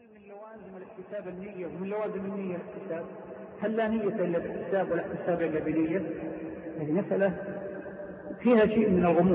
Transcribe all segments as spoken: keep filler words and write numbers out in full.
هل من لوازم الاحتساب النية ومن لوازم النية الاحتساب؟ هل لا نية إلا الاحتساب ولا احتساب إلا بنية؟ هذه مسألة فيها شيء من الغموض،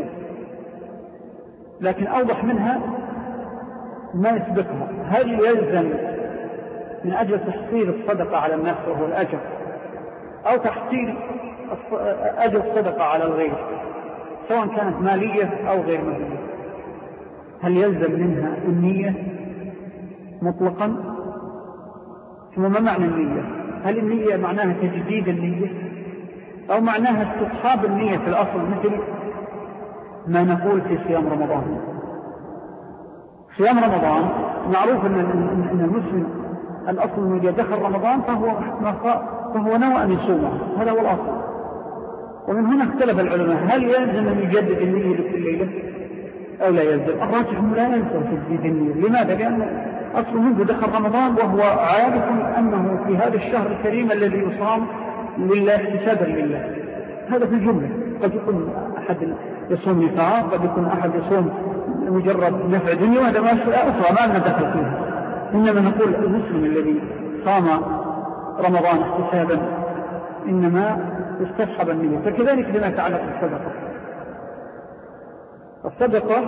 لكن أوضح منها ما يسبقها. هل يلزم من أجل تحصيل الصدقة على الناس وهو الأجر، أو تحصيل أجر الصدقة على الغير سواء كانت مالية أو غير مالية؟ هل يلزم منها النية مطلقا؟ ثم ما معنى النية؟ هل النية معناها تجديد النية أو معناها استصحاب النية في الأصل، مثل ما نقول في صيام رمضان؟ صيام رمضان معروف أن المسلم الأصل أنه إذا دخل رمضان فهو, فهو نوى أن يصومه، هذا هو الأصل. ومن هنا اختلف العلماء هل يلزم أن يجدد النية لكل ليلة أو لا يلزم؟ الراجح لا يلزم تجديد النية. لماذا؟ لأن أصل منذ دخل رمضان وهو عارف أنه في هذا الشهر الكريم الذي يصام لله احتسابا لله. هذا في الجملة. قد يكون أحد يصوم نفاق، قد يكون أحد يصوم مجرد نفع دنيا، وهذا ما أخرى ما لنا دخل فيها. إنما نقول المسلم الذي صام رمضان احتسابا إنما استصحب النية. فكذلك لما يتعلق بالصدقة. الصدقة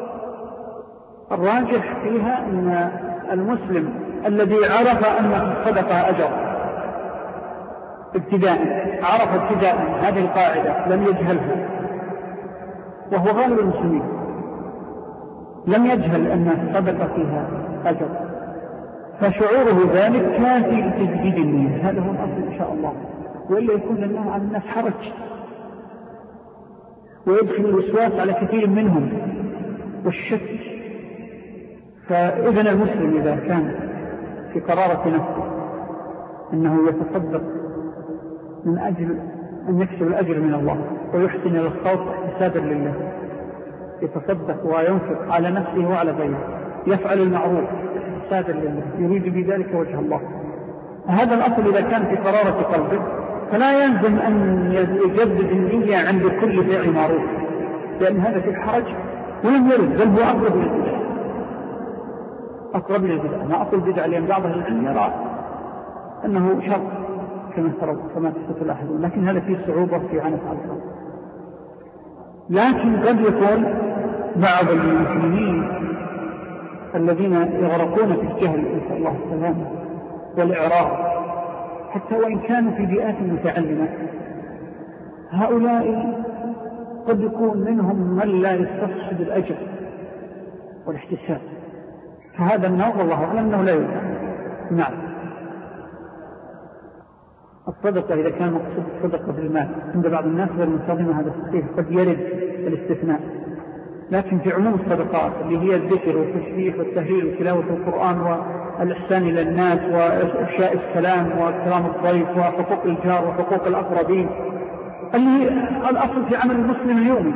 الراجح فيها أن المسلم الذي عرف أن الصدقة أجر ابتداء، عرف ابتداء هذه القاعدة لم يجهلها، وهو غالب المسلمين لم يجهل أن الصدقة فيها أجر، فشعوره ذلك كافي لتجديد النية. هذا هو الأصل إن شاء الله، وإلا يكون لله على الناس حرج ويدخل الوسواس على كثير منهم والشك. فإذن المسلم إذا كان في قرارة نفسه أنه يتصدق من أجل أن يكسب الأجر من الله ويحسن إلى الخوف احتسابا لله، يتصدق وينفق على نفسه وعلى غيره، يفعل المعروف احتسابا لله، يريد بذلك وجه الله. هذا الأصل إذا كان في قرارة قلبه فلا يلزم أن يجدد النية عند كل فعل معروف، لأن هذا في الحرج ولم يرد، بل هو أقرب للبدع. أقرب للبدع ما أقول بدع، لأن بعض العلم يرى أنه شر كما ترى كما تستطيع الأحدون، لكن هذا فيه صعوبة في عنف الأمر. لكن قد يكون بعض المسلمين الذين يغرقون في الجهل نسأل الله السلامة والإعراض حتى وإن كانوا في بيئات متعلمة، هؤلاء قد يكون منهم من لا يستصحب الأجر والاحتساب، فهذا النوع والله أعلم أنه لا يوجد. نعم، الصدقة إذا كان مقصود الصدقة بالمال عند بعض الناس غير منتظمة هذا الصحيح، قد يرد الاستثناء، لكن في عموم الصدقات اللي هي الذكر والتسبيح والتهليل وتلاوة القرآن والإحسان إلى الناس وإفشاء السلام وإكرام الضيف وحقوق الجار وحقوق الأقربين اللي الأصل في عمل المسلم اليومي،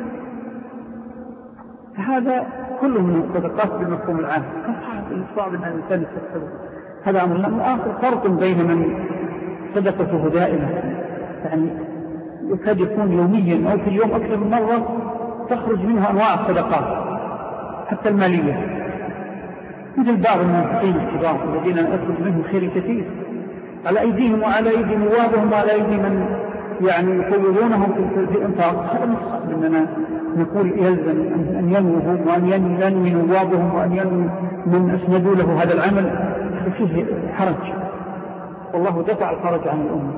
فهذا كله من الصدقات بالمفهوم العام. صعب أن الإنسان يستخدم هذا أمر. آخر فرق بين من صدقته دائمة، يعني يكاد يكون يوميا أو في اليوم أكثر من مرة تخرج منها أنواع الصدقات حتى المالية، مثل بعض المنفقين الكبار الذين يخرج منهم خير كثير على أيديهم وعلى أيدي نوابهم وعلى أيدي من يعني يفوضونهم في الإنفاق. هذا مصحب أننا نقول يلزم أن ينوهم وأن ينوي نوابهم وأن ينوي من أسندوا له هذا العمل، فيه حرج، والله دفع الحرج عن الأمة.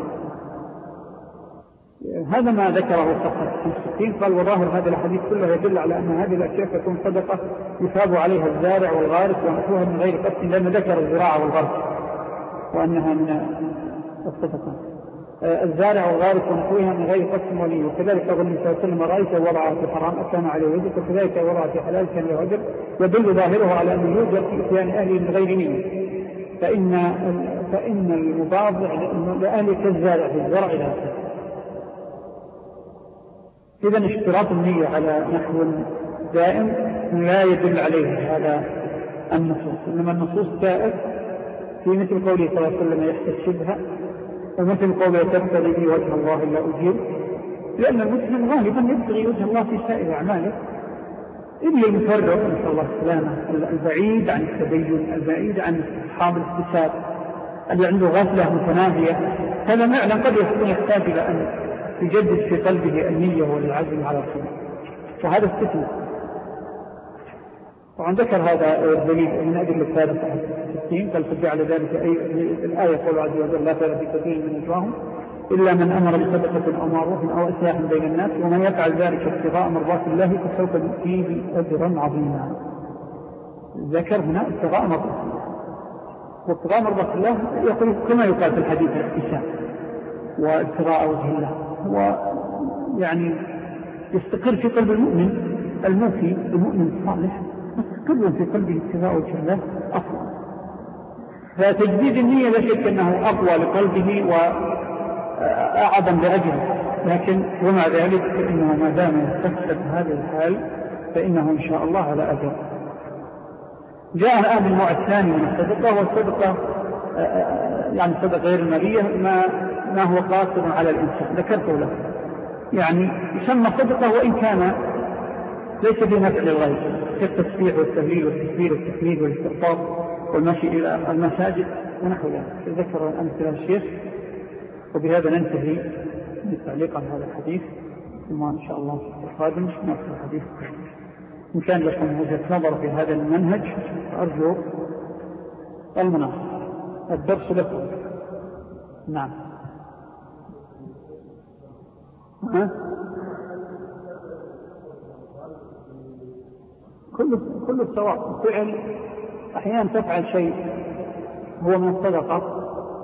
هذا ما ذكره الصفحة الستين. قال وظاهر هذا الحديث كله يدل على أن هذه الأشياء تكون صدقة يثاب عليها الزارع والغارس ونحوها من غير قصد، لأنه ذكر الزراعة والغرس وأنها من الصدقة. الزارع والغارس ونحوها من غير قصد ولي، وكذلك أقول النبي صلى الله عليه وسلم رأيته وضع في حرام أكان عليه وجد، وكذلك وضع في حلال كان له وجد، يدل ظاهره على أنه يوجد في إتيان أهله من غير نية، فإن, فإن المضاضع لأهل كالزارع في الزرع لا شيء. إذن اشتراط النية على نحو دائم لا يدل عليه هذا النصوص، إنما النصوص جاءت في مثل قوله صلى الله عليه وسلم يحتسبها، ومثل قوله تبتغي في وجه الله إلا أجير، لأن المسلم غالبا يبتغي وجه الله في سائر أعماله، إلا المفرط نسأل الله السلامة، البعيد عن التدين، البعيد عن أصحاب الاكتساب، اللي عنده غفلة متناهية، هذا معنى قد يكون يحتاج إلى أن يجدد في قلبه النية والعزم على الخير، وهذا استثنى. طبعا ذكر هذا الدليل من أدلة الثالثة ستين، قال تبع على ذلك أي الآية قول عز وجل لا خير في كثير من نجواهم إلا من أمر بصدقة أو معروف أو إصلاح بين الناس ومن يفعل ذلك ابتغاء مرضات الله فسوف نؤتيه أجرا عظيما. ذكر هنا ابتغاء مرضات الله، وابتغاء مرضات الله يقول كما يقال في الحديث الاحتساب وابتغاء وجه الله، ويعني يستقر في قلب المؤمن الموفي المؤمن الصالح، مستقر في قلبه ابتغاء وجه الله أفضل. فتجديد النية لا شك أنه أقوى لقلبه وأعظم لأجله، لكن ومع ذلك فإنه ما دام يستكسب هذه الحال فإنه إن شاء الله على أجر. جاء الآن النوع الثاني من الصدقة، والصدقة يعني الصدقة غير المالية ما, ما هو قاصر على الإنسان، ذكرته له، يعني يسمى صدقة وإن كان ليس في نفع للغير كالتسبيح والتهليل والتكبير والتحميد والاستغفار والمشي إلى المساجد ونحو ذلك. ذكر أمثلة الشيخ، وبهذا ننتهي بالتعليق على هذا الحديث، ثم إن شاء الله القادم نأخذ الحديث. إن كان لكم وجهة نظر في هذا المنهج أرجو المناصر، الدرس لكم. نعم. ها؟ كله كله سواء. فعل أحيانا تفعل شيء هو من الصدقة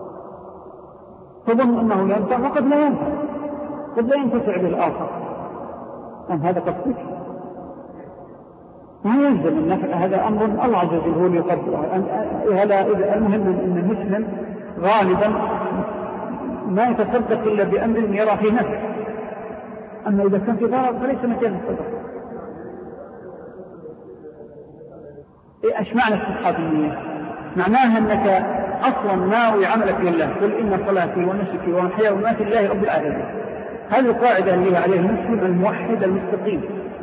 تظن أنه ينفع وقد لا ينفع، قد لا ينتفع بالآخر، أم هذا قصدك؟ ما يلزم النفع، هذا أمر الله عز وجل هو اللي يقدره. المهم أن المسلم غالبا ما يتصدق إلا بأمر يرى فيه نفع، أما إذا كان في ضرر فليس مجال الصدقة. إيش معنى استصحاب النية؟ معناها أنك أصلا ناوي عملك لله، قل إن صلاتي ونسكي ومحياي ومماتي لله رب العالمين. هذه القاعدة اللي عليها المسلم الموحد المستقيم،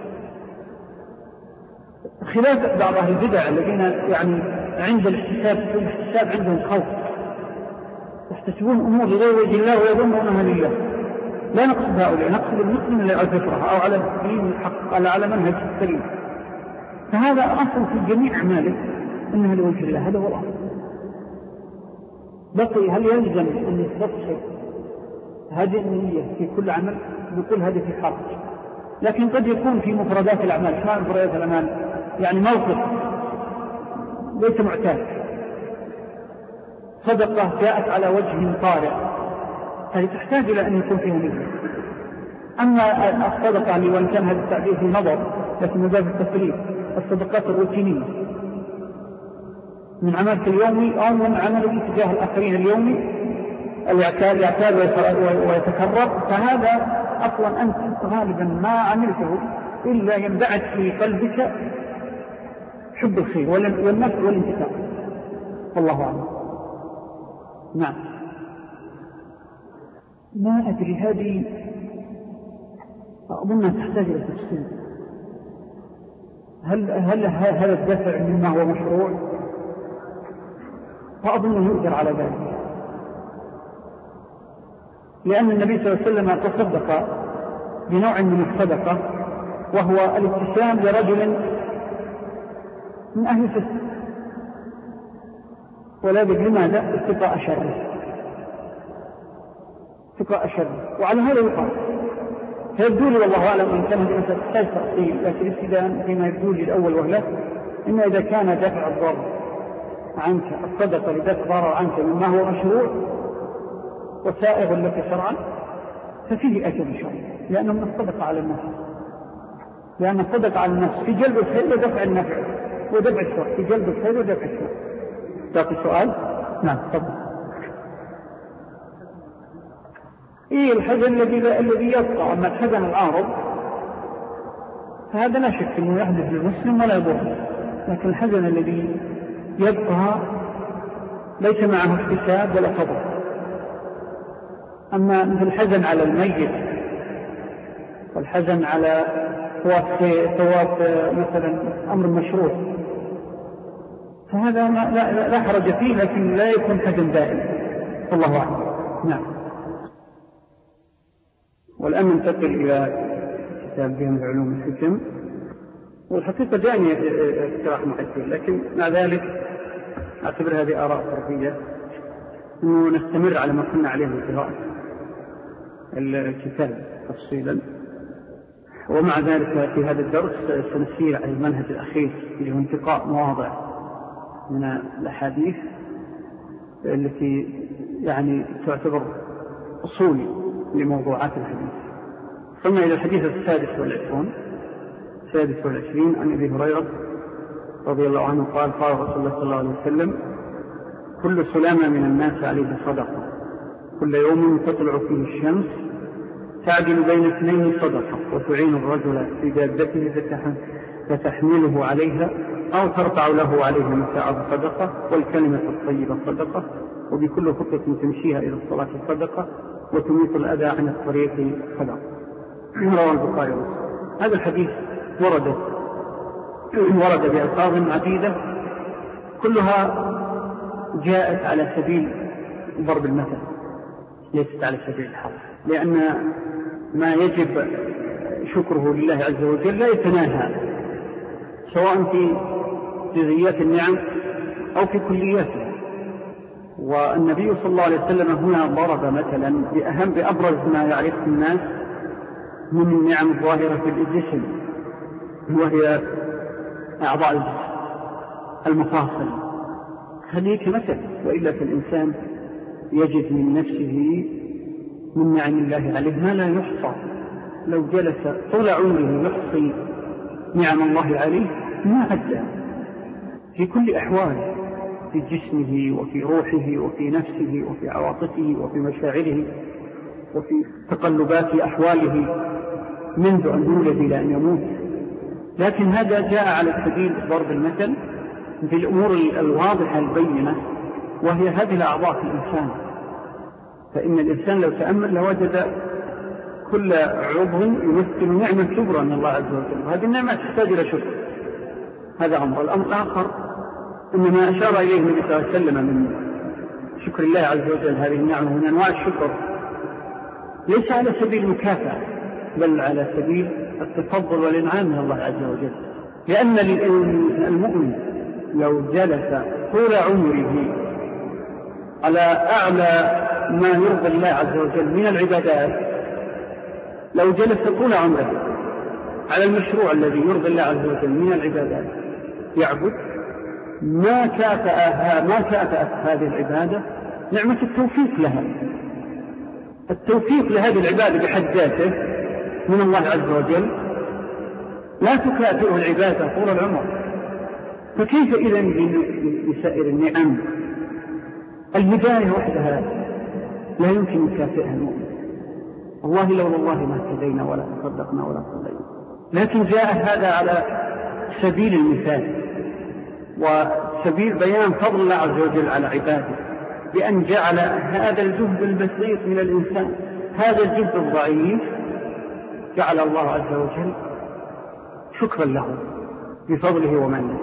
خلاف بعض أهل البدع الذين يعني عند الاحتساب الاحتساب عندهم خوف، يحتسبون أمور لغير وجه الله ويظنونها لله. لا نقصد هؤلاء، نقصد المسلم اللي على الفطرة أو على الدين الحق، على على منهج السليم. فهذا أصل في جميع أعماله أنها لوجه الله، هذا هو الأصل. بقي هل يلزم أن يستصحب هذه النية في كل عمل؟ يقول هذه في حق، لكن قد يكون في مفردات الأعمال. ما مفردات الأعمال يعني موقف ليس معتاد، صدقة جاءت على وجه طارئ، هذه تحتاج إلى أن يكون فيها نية. أما الصدقة اللي وإن كان هذا التعبير في نظر لكن مجاز التفريق، الصدقات الروتينية من عملك اليومي أو من عملك تجاه الآخرين اليومي اليعتاد ويتكرر، فهذا أصلا أنت غالبا ما عملته إلا ينبعث في قلبك حب الخير والنفع والانتفاع، والله أعلم. نعم. ما أدري، هذه أظنها تحتاج إلى تفصيل. هل هل هذا الدفع مما هو مشروع؟ فأظن يؤجر على ذلك، لأن النبي صلى الله عليه وسلم تصدق بنوع من الصدقة وهو الابتسام لرجل من أهل الفسق، ولا بد لماذا؟ اتقاء شره، اتقاء شره. وعلى هذا يقال فيبدو لي والله أعلم إن كان هذه مسألة تحتاج تفصيل، لكن ابتداء فيما يبدو لي الأول وهلة إن إذا كان دفع الضرر عنك، الصدقة لدفع ضرر عنك مما هو مشروع وسائغ لك شرعا ففيه أجر إن شاء الله، لأنه من الصدقة على النفس، لأن الصدقة على النفس في جلب الخير ودفع النفع ودفع الشر، في جلب الخير ودفع الشر. تعطي سؤال؟ نعم تفضل. إيه الحزن الذي الذي يبقى، أما الحزن العارض فهذا لا شك أنه يحدث للمسلم ولا يضر، لكن الحزن الذي يبقى ليس معه احتساب ولا صبر. أما مثل الحزن على الميت والحزن على فوات مثلا أمر مشروع، فهذا لا, لا حرج فيه، لكن لا يكون حزن دائم. الله أعلم. نعم. والآن ننتقل إلى كتاب جامع العلوم الحكم، والحقيقة جاني اقتراح محدث، لكن مع ذلك أعتبر هذه آراء فردية، أنه نستمر على ما كنا عليه من قراءة الكتاب تفصيلا. ومع ذلك في هذا الدرس سنسير على المنهج الأخير اللي هو انتقاء مواضع من الأحاديث التي يعني تعتبر أصول لموضوعات الحديث. ثم إلى الحديث السادس والعشرون السادس والعشرين عن أبي هريرة رضي الله عنه قال: قال رسول الله صلى الله عليه وسلم: كل سلامة من الناس عليه صدقة، كل يوم تطلع فيه الشمس تعدل بين اثنين صدقة، وتعين الرجل في دابته فتحمله عليها أو ترفع له عليه متاعه صدقة، والكلمة الطيبة صدقة، وبكل خطوة تمشيها إلى الصلاة صدقة، وتميط الأذى عن الطريق صدقة. رواه البخاري ومسلم. هذا الحديث ورد ورد بألفاظ عديدة كلها جاءت على سبيل ضرب المثل، ليست على سبيل الحرف، لأن ما يجب شكره لله عز وجل لا يتناهى سواء في جزئيات النعم أو في كلياتها. والنبي صلى الله عليه وسلم هنا ضرب مثلا بأهم بأبرز ما يعرفه الناس من النعم الظاهرة في الجسم، وهي أعضاء الجسم المفاصل. هذه كمثل، وإلا فالإنسان يجد من نفسه من نعم الله عليه ما لا يحصى. لو جلس طول عمره يحصي نعم الله عليه ما عدى في كل أحواله، في جسمه وفي روحه وفي نفسه وفي عواطفه وفي مشاعره وفي تقلبات أحواله منذ أن يولد إلى أن يموت. لكن هذا جاء على سبيل ضرب المثل في الأمور الواضحة البينة، وهي هذه الأعضاء في الإنسان. فإن الإنسان لو تأمل لوجد كل عضو يمثل نعمة كبرى من الله عز وجل، وهذه النعمة تحتاج إلى شكر. هذا أمر. الأمر الآخر إن ما أشار إليه النبي صلى الله عليه وسلم من شكر الله عز وجل هذه النعمة من أنواع الشكر ليس على سبيل المكافأة، بل على سبيل التفضل والإنعام من الله عز وجل. لأن المؤمن لو جلس طول عمره على أعلى ما يرضي الله عز وجل من العبادات، لو جلس طول عمره على المشروع الذي يرضي الله عز وجل من العبادات يعبد، ما كافأها ما كافأت هذه العبادة نعمة التوفيق لها. التوفيق لهذه العبادة بحد ذاته من الله عز وجل لا تكافئه العبادة طول العمر، فكيف إذن بسائر النعم؟ الهداية وحدها لا يمكن يكافئها المؤمن. والله لولا الله ما اهتدينا ولا تصدقنا ولا صلينا. لكن جاء هذا على سبيل المثال وسبيل بيان فضل الله عز وجل على عباده، بأن جعل هذا الجهد البسيط من الإنسان، هذا الجهد الضعيف، جعل الله عز وجل شكرا له بفضله ومنه.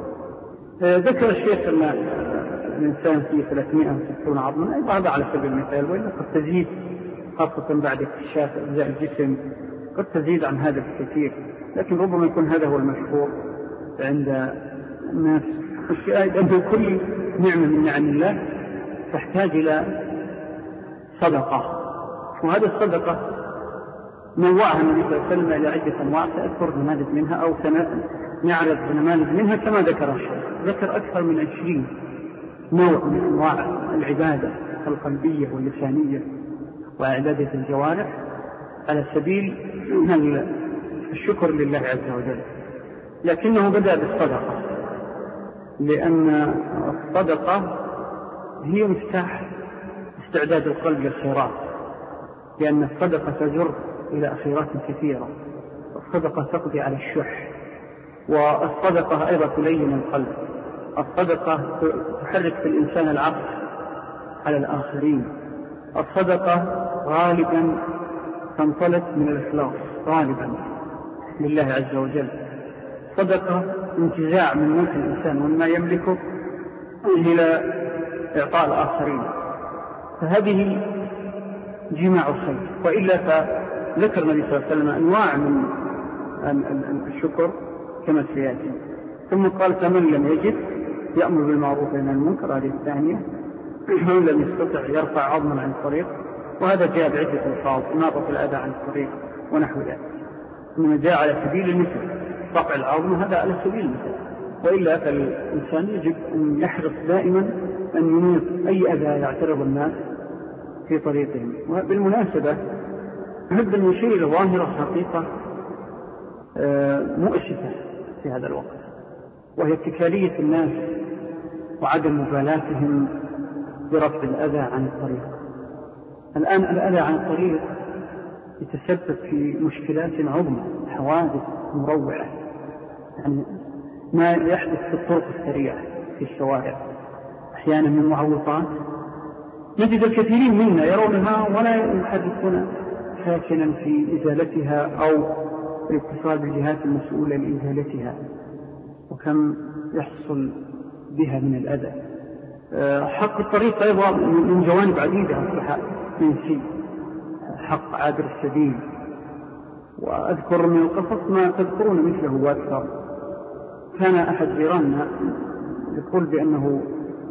ذكر الشيخ أن الإنسان فيه ثلاثمائة وستين عظما، أيضا هذا على سبيل المثال، وإلا قد تزيد خاصة بعد اكتشاف أجزاء الجسم قد تزيد عن هذا الكثير، لكن ربما يكون هذا هو المشهور عند الناس. الشاهد أن كل نعمة من نعم الله تحتاج إلى صدقة، وهذه الصدقة نوعها النبي صلى الله عليه وسلم إلى عدة أنواع، سأذكر نماذج منها أو نعرض نماذج منها كما ذكر الشيخ. ذكر أكثر من عشرين نوع من أنواع العبادة القلبية واللسانية وعبادة الجوارح على سبيل الشكر لله عز وجل، لكنه بدأ بالصدقة، لأن الصدقة هي مفتاح استعداد القلب للخيرات، لأن الصدقة تجر إلى خيرات كثيرة. الصدقة تقضي على الشح، والصدقة أيضا تلين القلب. الصدقة تحرك في الإنسان العطف على الآخرين. الصدقة غالبا تنطلق من الإخلاص، طالبا لله عز وجل. صدقة انتزاع من ملك الإنسان وما يملكه إلى إعطاء الآخرين، فهذه جماع الخير. وإلا فذكر النبي صلى الله عليه وسلم أنواع من الشكر كما سيأتي. ثم قال فمن لم يجد يأمر بالمعروف وينهى عن المنكر، هذه الثانية. من لم يستطع يرفع عظما عن الطريق، وهذا جاء بعدة ألفاظ: إماطة الأذى عن الطريق ونحو ذلك. إنما جاء على سبيل المثل، رفع العظم هذا على سبيل المثل. وإلا فالإنسان يجب أن يحرص دائما أن يميط أي أذى يعترض الناس في طريقهم. وبالمناسبة أحب أن يشير إلى ظاهرة حقيقة مؤسفة في هذا الوقت، وهي اتكالية الناس وعدم مبالاتهم برفع الأذى عن الطريق. الآن الأذى عن الطريق يتسبب في مشكلات عظمى، حوادث مروعة، يعني ما يحدث في الطرق السريعة في الشوارع أحيانا من معوقات نجد الكثيرين منا يرونها ولا يحدثون ساكنا في إزالتها أو الاتصال بالجهات المسؤولة لإزالتها، وكم يحصل بها من الأذى. حق الطريق أيضا من جوانب عديدة أصبح منسي، حق عابر السبيل. وأذكر من القصص ما تذكرون مثله وأكثر. كان أحد جيراننا يقول بأنه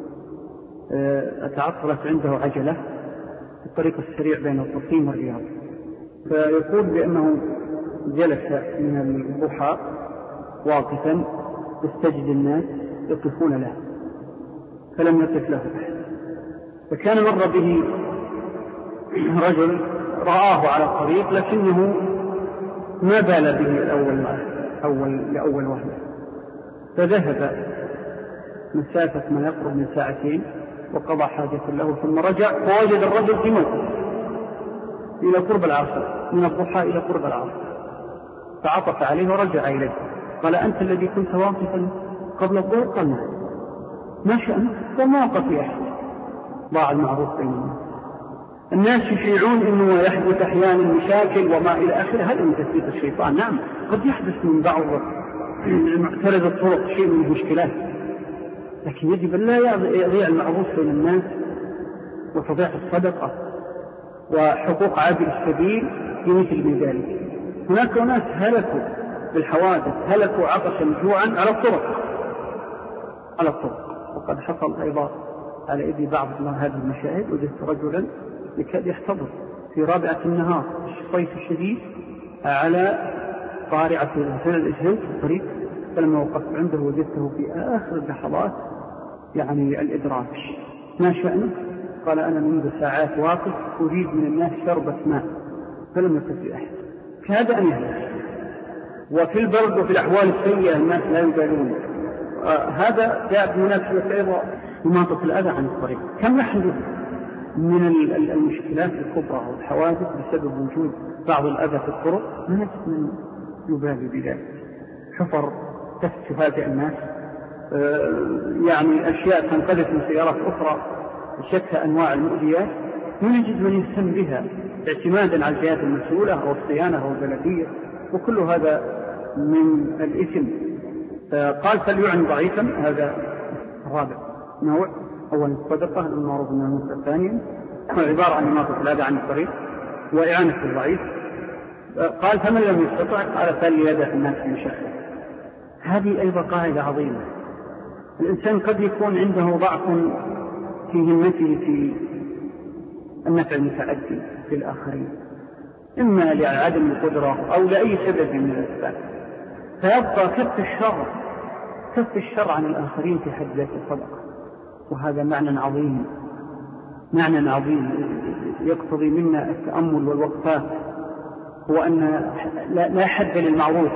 تعطلت عنده عجلة في الطريق السريع بين القصيم والرياض، فيقول بأنه جلس من الضحى واقفا يستجد الناس يقفون له فلم يقف له أحد. فكان مر به رجل رآه على الطريق لكنه ما بال به الأول أول لأول وهلة، فذهب مسافة ما يقرب من ساعتين وقضى حاجة له، ثم رجع فوجد الرجل في موقف إلى قرب العصر، من الضحى إلى قرب العصر، فعطف عليه ورجع إليه. قال: أنت الذي كنت واقفا قبل الظهر؟ قال: نعم. ما شأنك؟ فما وقف أحد. ضاع المعروف بين الناس. الناس يشيعون أنه يحدث أحيانا مشاكل وما إلى آخره. هذا من تثبيت الشيطان. نعم، قد يحدث من بعض معترض الطرق شيء من المشكلات، لكن يجب أن لا يضيع المعروف بين الناس وتضيع الصدقة وحقوق عابر السبيل في مثل ذلك. هناك ناس هلكوا بالحوادث، هلكوا عطشا جوعا على الطرق على الطرق وقد حصل أيضا على إيدي بعض هذه المشاهد. وجدت رجلا يكاد يحتضر في رابعة النهار الصيف الشديد على قارعة الهزل الإجهل في الطريق، فلما وقفت عنده وجدته في آخر اللحظات يعني الإدراك. ما شأنك؟ قال: أنا منذ ساعات واقف أريد من الناس شربة ماء فلم يقف لي أحد. كاد أن يهلك. وفي البرد وفي الأحوال السيئة الناس لا يبالون. آه هذا جاء بمناسبة أيضا إماطة الأذى عن الطريق. كم يحدث من المشكلات الكبرى والحوادث بسبب وجود بعض الأذى في الطرق، ما نجد من يبالي بذلك. حفر تفسفات الناس، آه يعني أشياء تنقذت من سيارات أخرى بشتى أنواع المؤذيات، ما نجد من يهتم بها اعتمادا على الجهات المسؤولة أو الصيانة أو البلدية، وكل هذا من الإثم. قال: فليعن ضعيفا. هذا الرابع نوع. أولا الصدقة المعروف من المنكر، ثانيا عبارة عن إماطة الأذى عن الطريق وإعانة الضعيف. قال: فمن لم يستطع قال: فليدع الناس بمشقة. هذه أيضا قاعدة عظيمة. الإنسان قد يكون عنده ضعف في همته في النفع المتعدي في الآخرين، إما لعدم القدرة أو لأي سبب من الأسباب، فيبقى كف الشر كف الشر عن الآخرين في حد ذات الصدقة. وهذا معنى عظيم معنى عظيم يقتضي منا التأمل والوقفات، هو أن لا حد للمعروف،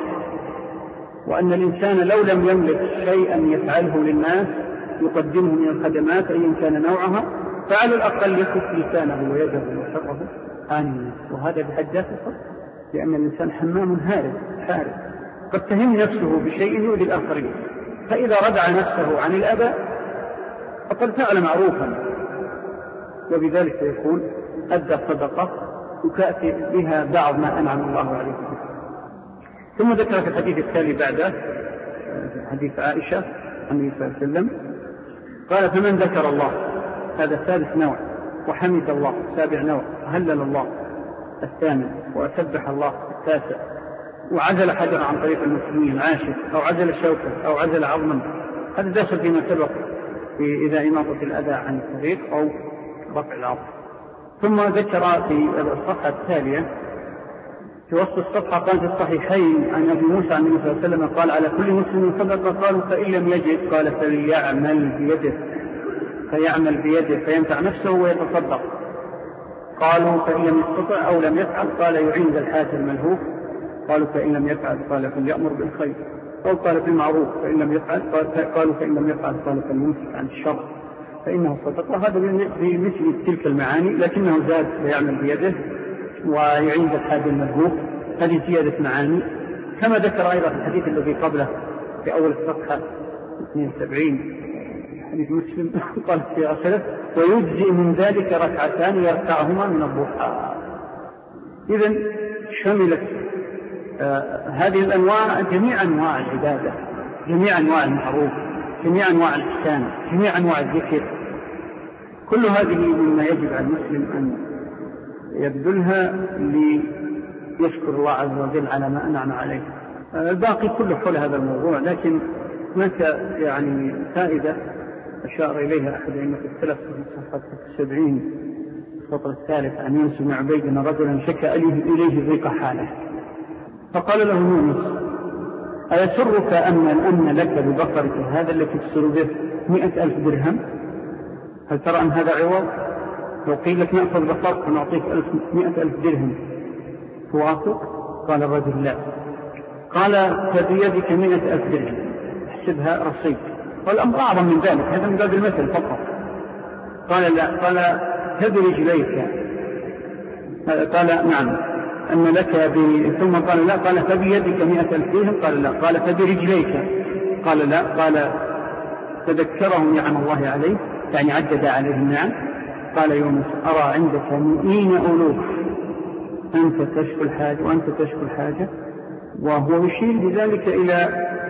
وأن الإنسان لو لم يملك شيئا يفعله للناس يقدمه من الخدمات أيا كان نوعها، فعلى الأقل يكف لسانه ويده وشره عن الناس. وهذا بحد ذاته خطأ، لأن الإنسان حمام هارب حارب قد تهم نفسه بشيء يؤذي الآخرين، فإذا ردع نفسه عن الأذى فقد فعل معروفا، وبذلك يكون أدى الصدقة يكافئ بها بعض ما أنعم الله عليه به. ثم ذكر في الحديث التالي بعده حديث عائشة عن النبي صلى الله عليه وسلم قال فمن ذكر الله، هذا ثالث نوع، وحمد الله سابع نوع، هلل الله الثامن، وسبح الله التاسع، وعزل حجر عن طريق المسلمين العاشر، أو عزل شوكة أو عزل عظما، هذا داخل فيما سبق في إذا إماطة الأذى عن الطريق أو رفع العظم. ثم ذكر في الصفحة التالية في وسط الصفحة قال في الصحيحين عن أبي موسى عن النبي صلى الله عليه وسلم قال على كل مسلم صدقة، قالوا فإن لم يجد قال فليعمل بيده، فيعمل بيده فينفع نفسه ويتصدق. قالوا فإن لم يستطع أو لم يفعل قال يعين ذا الحاج الملهوف، قالوا فإن لم يفعل قال فليأمر بالخير، أو قال بالمعروف فإن لم يفعل قالوا فإن لم يفعل قال فليمسك عن الشر فإنه صدقة. هذا بمثل تلك المعاني، لكنه زاد فيعمل بيده ويعين ذا الحاج الملهوف، هذه زيادة معاني. كما ذكر أيضا في الحديث الذي قبله في أول الصفحة اثنين وسبعين حديث مسلم قال في آخره ويجزئ من ذلك ركعتان يركعهما من الضحى. إذن شملت آه هذه الأنواع جميع أنواع العبادة، جميع أنواع المعروف، جميع أنواع الإحسان، جميع أنواع الذكر، كل هذه مما يجب على المسلم أن يبذلها ليشكر الله عز وجل على ما أنعم عليه. آه الباقي كله حول هذا الموضوع، لكن هناك يعني فائدة أشار إليها أحد أئمة السلف في صفحة سبعين السطر الثالث عن يونس بن عبيد أن رجلا شكى إليه ضيق حاله فقال له يونس أيسرك أن أن لك ببقرك هذا التي تسر به مئة ألف درهم؟ هل ترى أن هذا عوض؟ لو قيل لك نأخذ بقرك ونعطيك مئة ألف درهم توافق؟ قال الرجل لا. قال فبيدك مئة ألف درهم احسبها رصيد، والأمر أعظم من ذلك، هذا من باب المثل فقط. قال لا. قال فبرجليك، قال نعم أن لك ب... ثم قال لا. قال فبيدك مئة ألف درهم؟ قال لا. قال فبرجليك؟ قال لا. قال تذكره نعم الله عليه، يعني عدد عليه النعم. قال يونس أرى عندك مئين ألوف أنت تشكو الحاجة وأنت تشكو الحاجة. وهو يشير بذلك إلى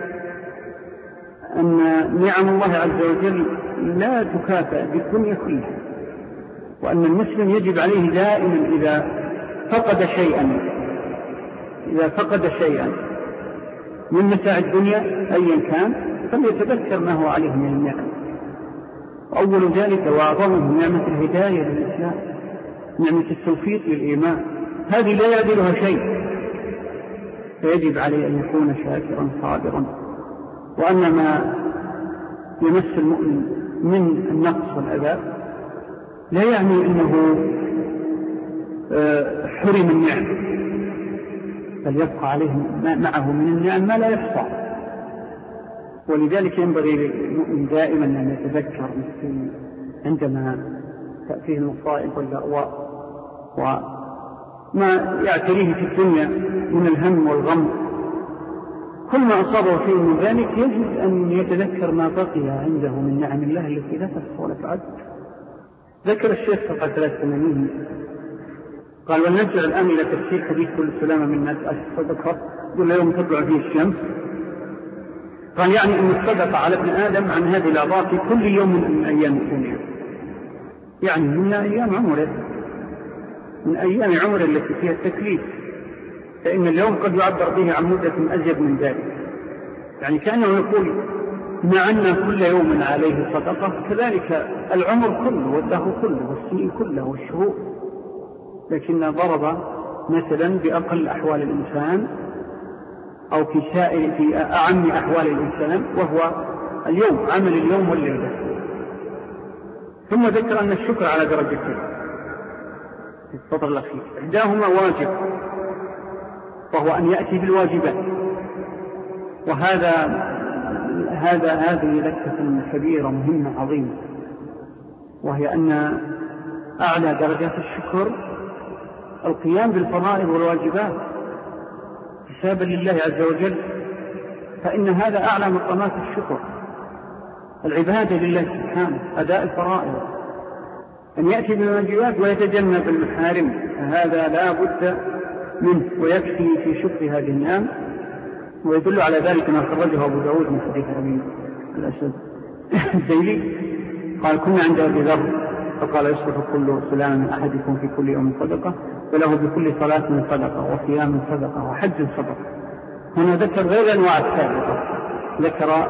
أن نعم الله عز وجل لا تكافئ بالدنيا كلها، وأن المسلم يجب عليه دائما إذا فقد شيئا إذا فقد شيئا من متاع الدنيا أيا كان فليتذكر ما هو عليه من النعم. أول ذلك وأعظمه نعمة الهداية للإسلام، نعمة التوفيق للإيمان، هذه لا يعدلها شيء، فيجب عليه أن يكون شاكرا صابرا. وأن ما يمس المؤمن من النقص والعذاب لا يعني أنه حرم النعم، بل يبقى عليه معه من النعم ما لا يحصى. ولذلك ينبغي للمؤمن دائما أن يتذكر عندما تأتيه المصائب واللأواء وما يعتريه في الدنيا من الهم والغم، كل ما أصابه فيه من ذلك يجب أن يتذكر ما بقي عنده من نعم الله التي لا تحصى ولا تعد. ذكر الشيخ صفحة ثلاثة وثمانين قال ونرجع الآن إلى تفسير حديث كل سلامة من الناس ألف صدقة كل يوم تطلع فيه الشمس. قال يعني أن الصدقة على ابن آدم عن هذه الأعضاء في كل يوم من أيام الدنيا، يعني من أيام عمره، من أيام عمره التي فيها التكليف، فإن اليوم قد يعبر به عن مدة أزيد من ذلك. يعني كأنه يقول ما أن كل يوم عليه صدقة، كذلك العمر كله والدهر كله والسنين كله والشهور. لكن ضرب مثلا بأقل أحوال الإنسان أو في سائر في أعم أحوال الإنسان وهو اليوم، عمل اليوم والليلة. ثم ذكر أن الشكر على درجتين في السطر الأخير، إحداهما واجب وهو أن يأتي بالواجبات، وهذا هذا هذه لكة كبيرة مهمة عظيمة، وهي أن أعلى درجات الشكر القيام بالفرائض والواجبات حسابا لله عز وجل، فإن هذا أعلى مقامات الشكر، العبادة لله سبحانه، أداء الفرائض، أن يأتي بالواجبات ويتجنب المحارم، هذا لا بد منه. ويكفي في شكر هذه النعم ويدل على ذلك ما خرجه أبو داود من حديث أبي الأسود الديلي قال كنا عند أبي ذر فقال يصرف كل سلام من أحدكم في كل يوم صدقة وله بكل صلاة من صدقة وصيام صدقة وحج صدقة. هنا ذكر غير الأنواع السابقة، ذكر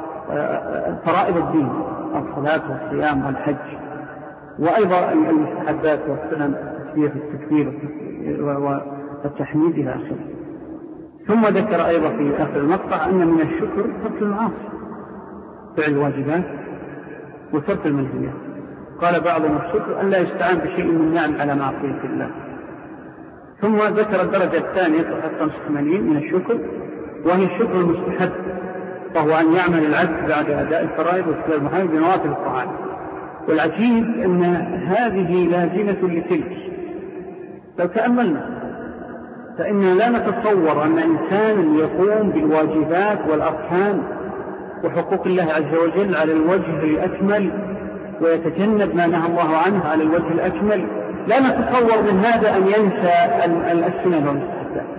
فرائض الدين الصلاة والصيام والحج، وأيضا المستحبات والسنن التسبيح والتكبير والتحميد إلى آخره. ثم ذكر أيضا في آخر المقطع أن من الشكر ترك المعاصي، فعل الواجبات وترك المنهيات. قال بعضهم الشكر أن لا يستعان بشيء من نعم على معصية الله. ثم ذكر الدرجة الثانية خمسة وثمانين من الشكر، وهي الشكر المستحب، وهو أن يعمل العبد بعد أداء الفرائض واستقبال المحارم بنوافل الطاعات. والعجيب أن هذه لازمة لتلك. لو تأملنا فإننا لا نتصور أن إنسان يقوم بالواجبات والأركان وحقوق الله عز وجل على الوجه الأكمل ويتجنب ما نهى الله عنه على الوجه الأكمل، لا نتصور من هذا أن ينسى السنن والمستحبات،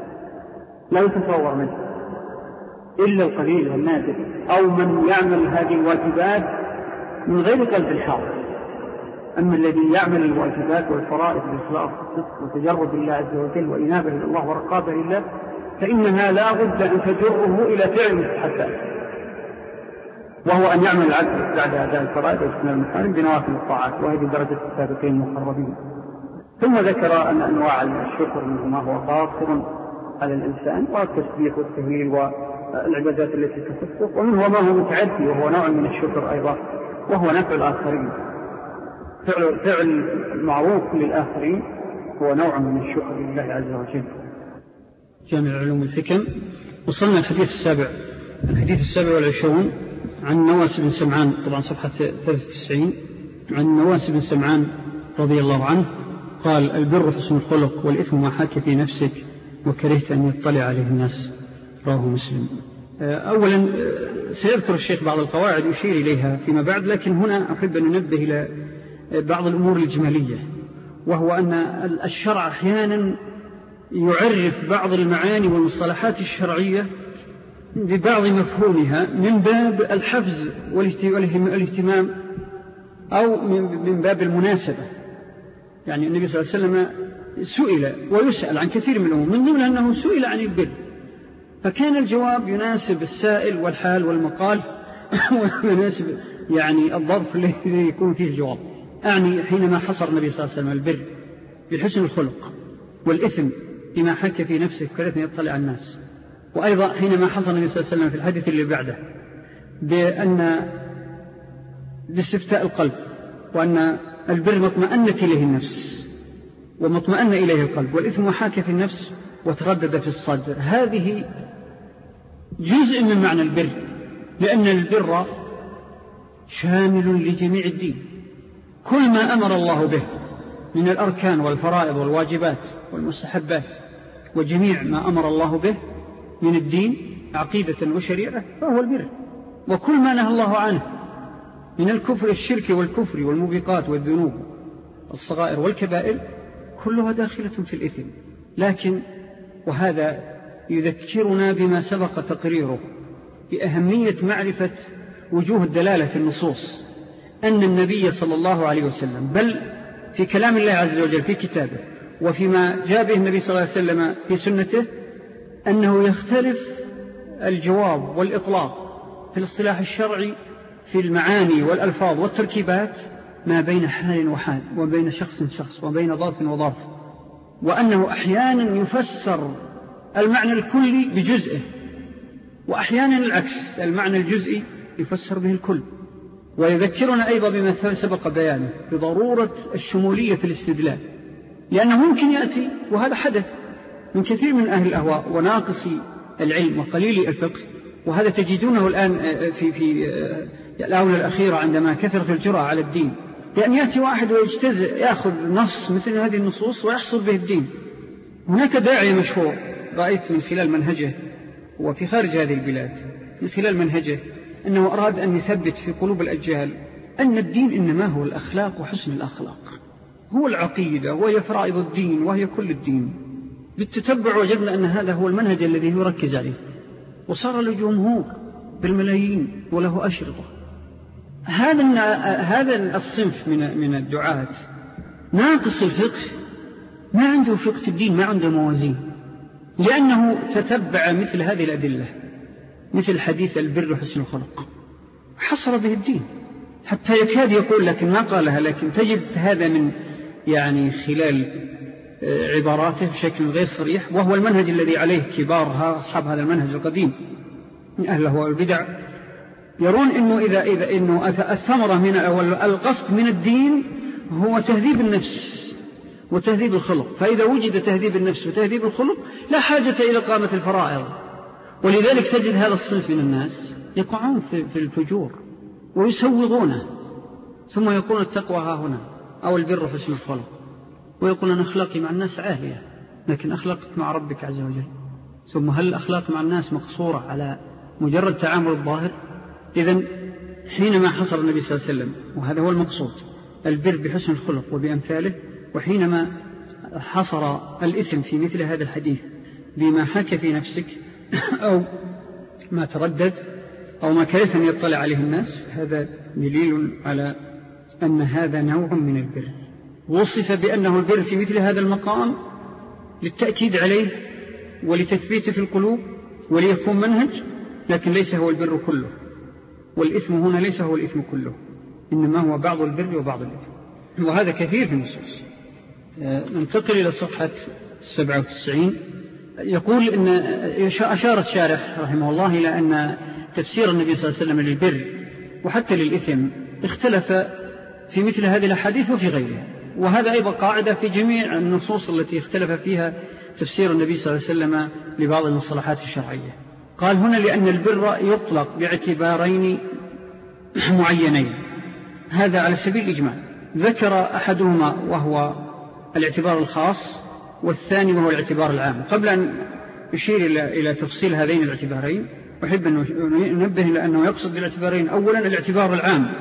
لا يتصور منه إلا القليل والنادر، أو من يعمل هذه الواجبات من غير قلب الحاضر. أما الذي يعمل الواجبات والفرائض بإخلاص والصدق وتجرد الله عز وجل وإنابة إلى الله ورقابة لله، فإنها لا بد أن تجره إلى فعل المستحبات، وهو أن يعمل العبد بعد أداء الفرائض واستقبال المحارم بنوافل الطاعات، وهذه درجة السابقين المقربين. ثم ذكر أن أنواع الشكر منه ما هو قاصر على الإنسان، والتسبيح والتهليل والعبادات التي تخصه، ومنه ما هو متعدي وهو نوع من الشكر أيضا، وهو نفع الآخرين. فعل, فعل المعروف للآخرين هو نوع من الشكر لله عز وجل. جامع العلوم والحكم. وصلنا الحديث السابع الحديث السابع والعشرون عن نواس بن سمعان، طبعا صفحة ثلاثة وتسعين، عن نواس بن سمعان رضي الله عنه قال: البر حسن الخلق، والإثم ما حاك في نفسك وكرهت أن يطلع عليه الناس. رواه مسلم. أولا سيذكر الشيخ بعض القواعد يشير إليها فيما بعد، لكن هنا أحب أن ننبه إلى بعض الأمور الإجمالية، وهو أن الشرع أحيانا يعرف بعض المعاني والمصطلحات الشرعية ببعض مفهومها من باب الحفز والاهتمام، أو من باب المناسبة. يعني النبي صلى الله عليه وسلم سئل ويسأل عن كثير من الأمور، من ضمن أنه سئل عن البر، فكان الجواب يناسب السائل والحال والمقال ويناسب يعني الظرف الذي يكون فيه الجواب. أعني حينما حصر النبي صلى الله عليه وسلم البر بحسن الخلق، والإثم بما حك في نفسه كرهت أن يطلع الناس، وأيضا حينما حصر النبي صلى الله عليه وسلم في الحديث اللي بعده بأن باستفتاء القلب، وأن البر مطمئنة إليه النفس ومطمئن إليه القلب، والإثم حاك في النفس وتردد في الصدر. هذه جزء من معنى البر، لأن البر شامل لجميع الدين. كل ما أمر الله به من الأركان والفرائض والواجبات والمستحبات، وجميع ما أمر الله به من الدين عقيدة وشريعة فهو البر. وكل ما نهى الله عنه من الكفر الشرك والكفر والموبقات والذنوب الصغائر والكبائر كلها داخلة في الإثم. لكن وهذا يذكرنا بما سبق تقريره بأهمية معرفة وجوه الدلالة في النصوص، أن النبي صلى الله عليه وسلم بل في كلام الله عز وجل في كتابه وفيما جاء به النبي صلى الله عليه وسلم في سنته، أنه يختلف الجواب والإطلاق في الاصطلاح الشرعي في المعاني والألفاظ والتركيبات ما بين حال وحال، وبين شخص شخص، وبين ظرف وظرف، وأنه أحيانا يفسر المعنى الكلي بجزئه، وأحيانا العكس، المعنى الجزئي يفسر به الكل. ويذكرنا أيضا بما سبق بيانه بضرورة الشمولية في الاستدلال، لأنه ممكن يأتي، وهذا حدث من كثير من أهل الأهواء وناقصي العلم وقليل الفقه، وهذا تجدونه الآن في, في الآونة الأخيرة عندما كثرت الجرأة على الدين، لأن يأتي واحد ويجتزئ يأخذ نص مثل هذه النصوص ويحصل به الدين. هناك داعي مشهور رأيت من خلال منهجه وفي خارج هذه البلاد من خلال منهجه أنه أراد أن يثبت في قلوب الأجيال أن الدين إنما هو الأخلاق وحسن الأخلاق، هو العقيدة وهي فرائض الدين وهي كل الدين. بالتتبع وجدنا أن هذا هو المنهج الذي يركز عليه، وصار له جمهور بالملايين وله أشرطة. هذا هذا الصنف من من الدعاة ناقص الفقه، ما عنده فقه في الدين، ما عنده موازين، لأنه تتبع مثل هذه الأدلة، مثل حديث البر وحسن الخلق، حصر به الدين حتى يكاد يقول لكن ما قالها، لكن تجد هذا من يعني خلال عباراته بشكل غير صريح، وهو المنهج الذي عليه كبار أصحاب هذا المنهج القديم من أهل الأهواء والبدع، يرون إنه إذا إذا إنه الثمرة من أو القصد من الدين هو تهذيب النفس وتهذيب الخلق، فإذا وجد تهذيب النفس وتهذيب الخلق لا حاجة إلى قامة الفرائض. ولذلك تجد هذا الصنف من الناس يقعون في, في الفجور ويسوغونه، ثم يقول التقوى ها هنا أو البر حسن الخلق، ويقول أن أخلاقي مع الناس عالية، لكن أخلاقك مع ربك عز وجل. ثم هل الأخلاق مع الناس مقصورة على مجرد تعامل الظاهر؟ إذن حينما حصر النبي صلى الله عليه وسلم، وهذا هو المقصود، البر بحسن الخلق وبأمثاله، وحينما حصر الإثم في مثل هذا الحديث بما حكى في نفسك أو ما تردد أو ما كرث أن يطلع عليه الناس، هذا دليل على أن هذا نوع من البر، وصف بأنه البر في مثل هذا المقام للتأكيد عليه ولتثبيته في القلوب وليكون منهج، لكن ليس هو البر كله، والإثم هنا ليس هو الإثم كله، إنما هو بعض البر وبعض الإثم، وهذا كثير في النصوص. ننتقل إلى صفحة سبعة وتسعين. يقول إن أشار الشارح رحمه الله إلى أن تفسير النبي صلى الله عليه وسلم للبر وحتى للإثم اختلف في مثل هذه الأحاديث وفي غيرها، وهذا أيضا قاعدة في جميع النصوص التي اختلف فيها تفسير النبي صلى الله عليه وسلم لبعض المصطلحات الشرعية. قال هنا لأن البر يطلق باعتبارين معينين، هذا على سبيل الإجمال، ذكر أحدهما وهو الاعتبار الخاص، والثاني وهو الاعتبار العام. قبل أن يشير إلى تفصيل هذين الاعتبارين، أحب أن ننبه إلى أنه يقصد بالاعتبارين أولا الاعتبار العام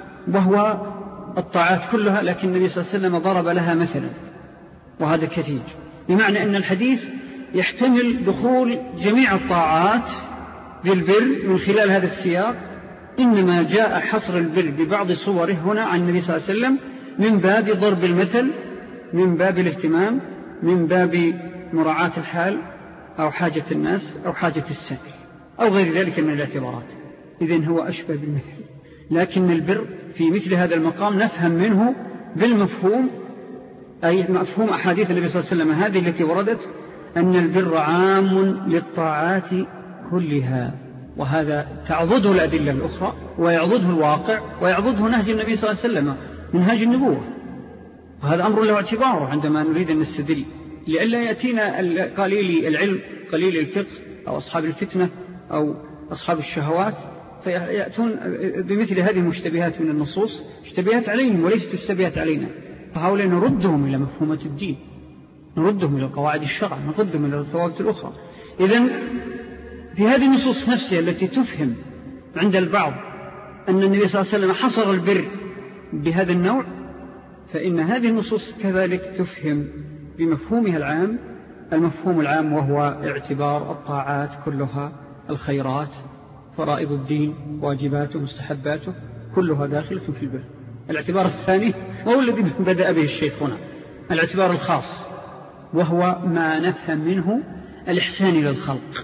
وهو الطاعات كلها، لكن النبي صلى الله عليه وسلم ضرب لها مثلا، وهذا كثير، بمعنى أن الحديث يحتمل دخول جميع الطاعات بالبر من خلال هذا السياق، إنما جاء حصر البر ببعض صوره هنا عن النبي صلى الله عليه وسلم من باب ضرب المثل، من باب الاهتمام، من باب مراعاة الحال أو حاجة الناس أو حاجة السائل أو غير ذلك من الاعتبارات. إذن هو أشبه بالمثل، لكن البر في مثل هذا المقام نفهم منه بالمفهوم، أي مفهوم أحاديث النبي صلى الله عليه وسلم هذه التي وردت أن البر عام للطاعات كلها، وهذا تعضده الأدلة الأخرى ويعضده الواقع ويعضده نهج النبي صلى الله عليه وسلم منهج النبوة، وهذا أمر له اعتباره عندما نريد أن نستدل، لئلا يأتينا قليل العلم قليل الفقه أو أصحاب الفتنة أو أصحاب الشهوات فيأتون بمثل هذه المشتبهات من النصوص، اشتبهات عليهم وليست اشتبهات علينا، فهؤلاء نردهم إلى مفهومة الدين، نردهم إلى قواعد الشرع، نردهم إلى الثوابت الأخرى. إذن في هذه النصوص نفسها التي تفهم عند البعض أن النبي صلى الله عليه وسلم حصر البر بهذا النوع، فإن هذه النصوص كذلك تفهم بمفهومها العام، المفهوم العام وهو اعتبار الطاعات كلها، الخيرات، فرائض الدين، واجباته، مستحباته، كلها داخلة في البر. الاعتبار الثاني وهو الذي بدأ به الشيخ هنا، الاعتبار الخاص، وهو ما نفهم منه الإحسان للخلق.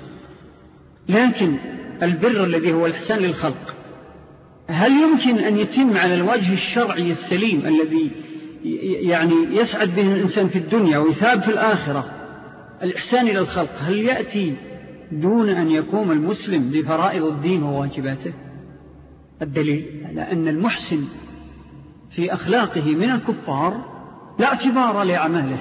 لكن البر الذي هو الإحسان للخلق هل يمكن أن يتم على الوجه الشرعي السليم الذي يعني يسعد به الإنسان في الدنيا ويثاب في الآخرة؟ الإحسان إلى الخلق هل يأتي دون أن يقوم المسلم بفرائض الدين وواجباته؟ الدليل على أن المحسن في أخلاقه من الكفار لا اعتبار لأعماله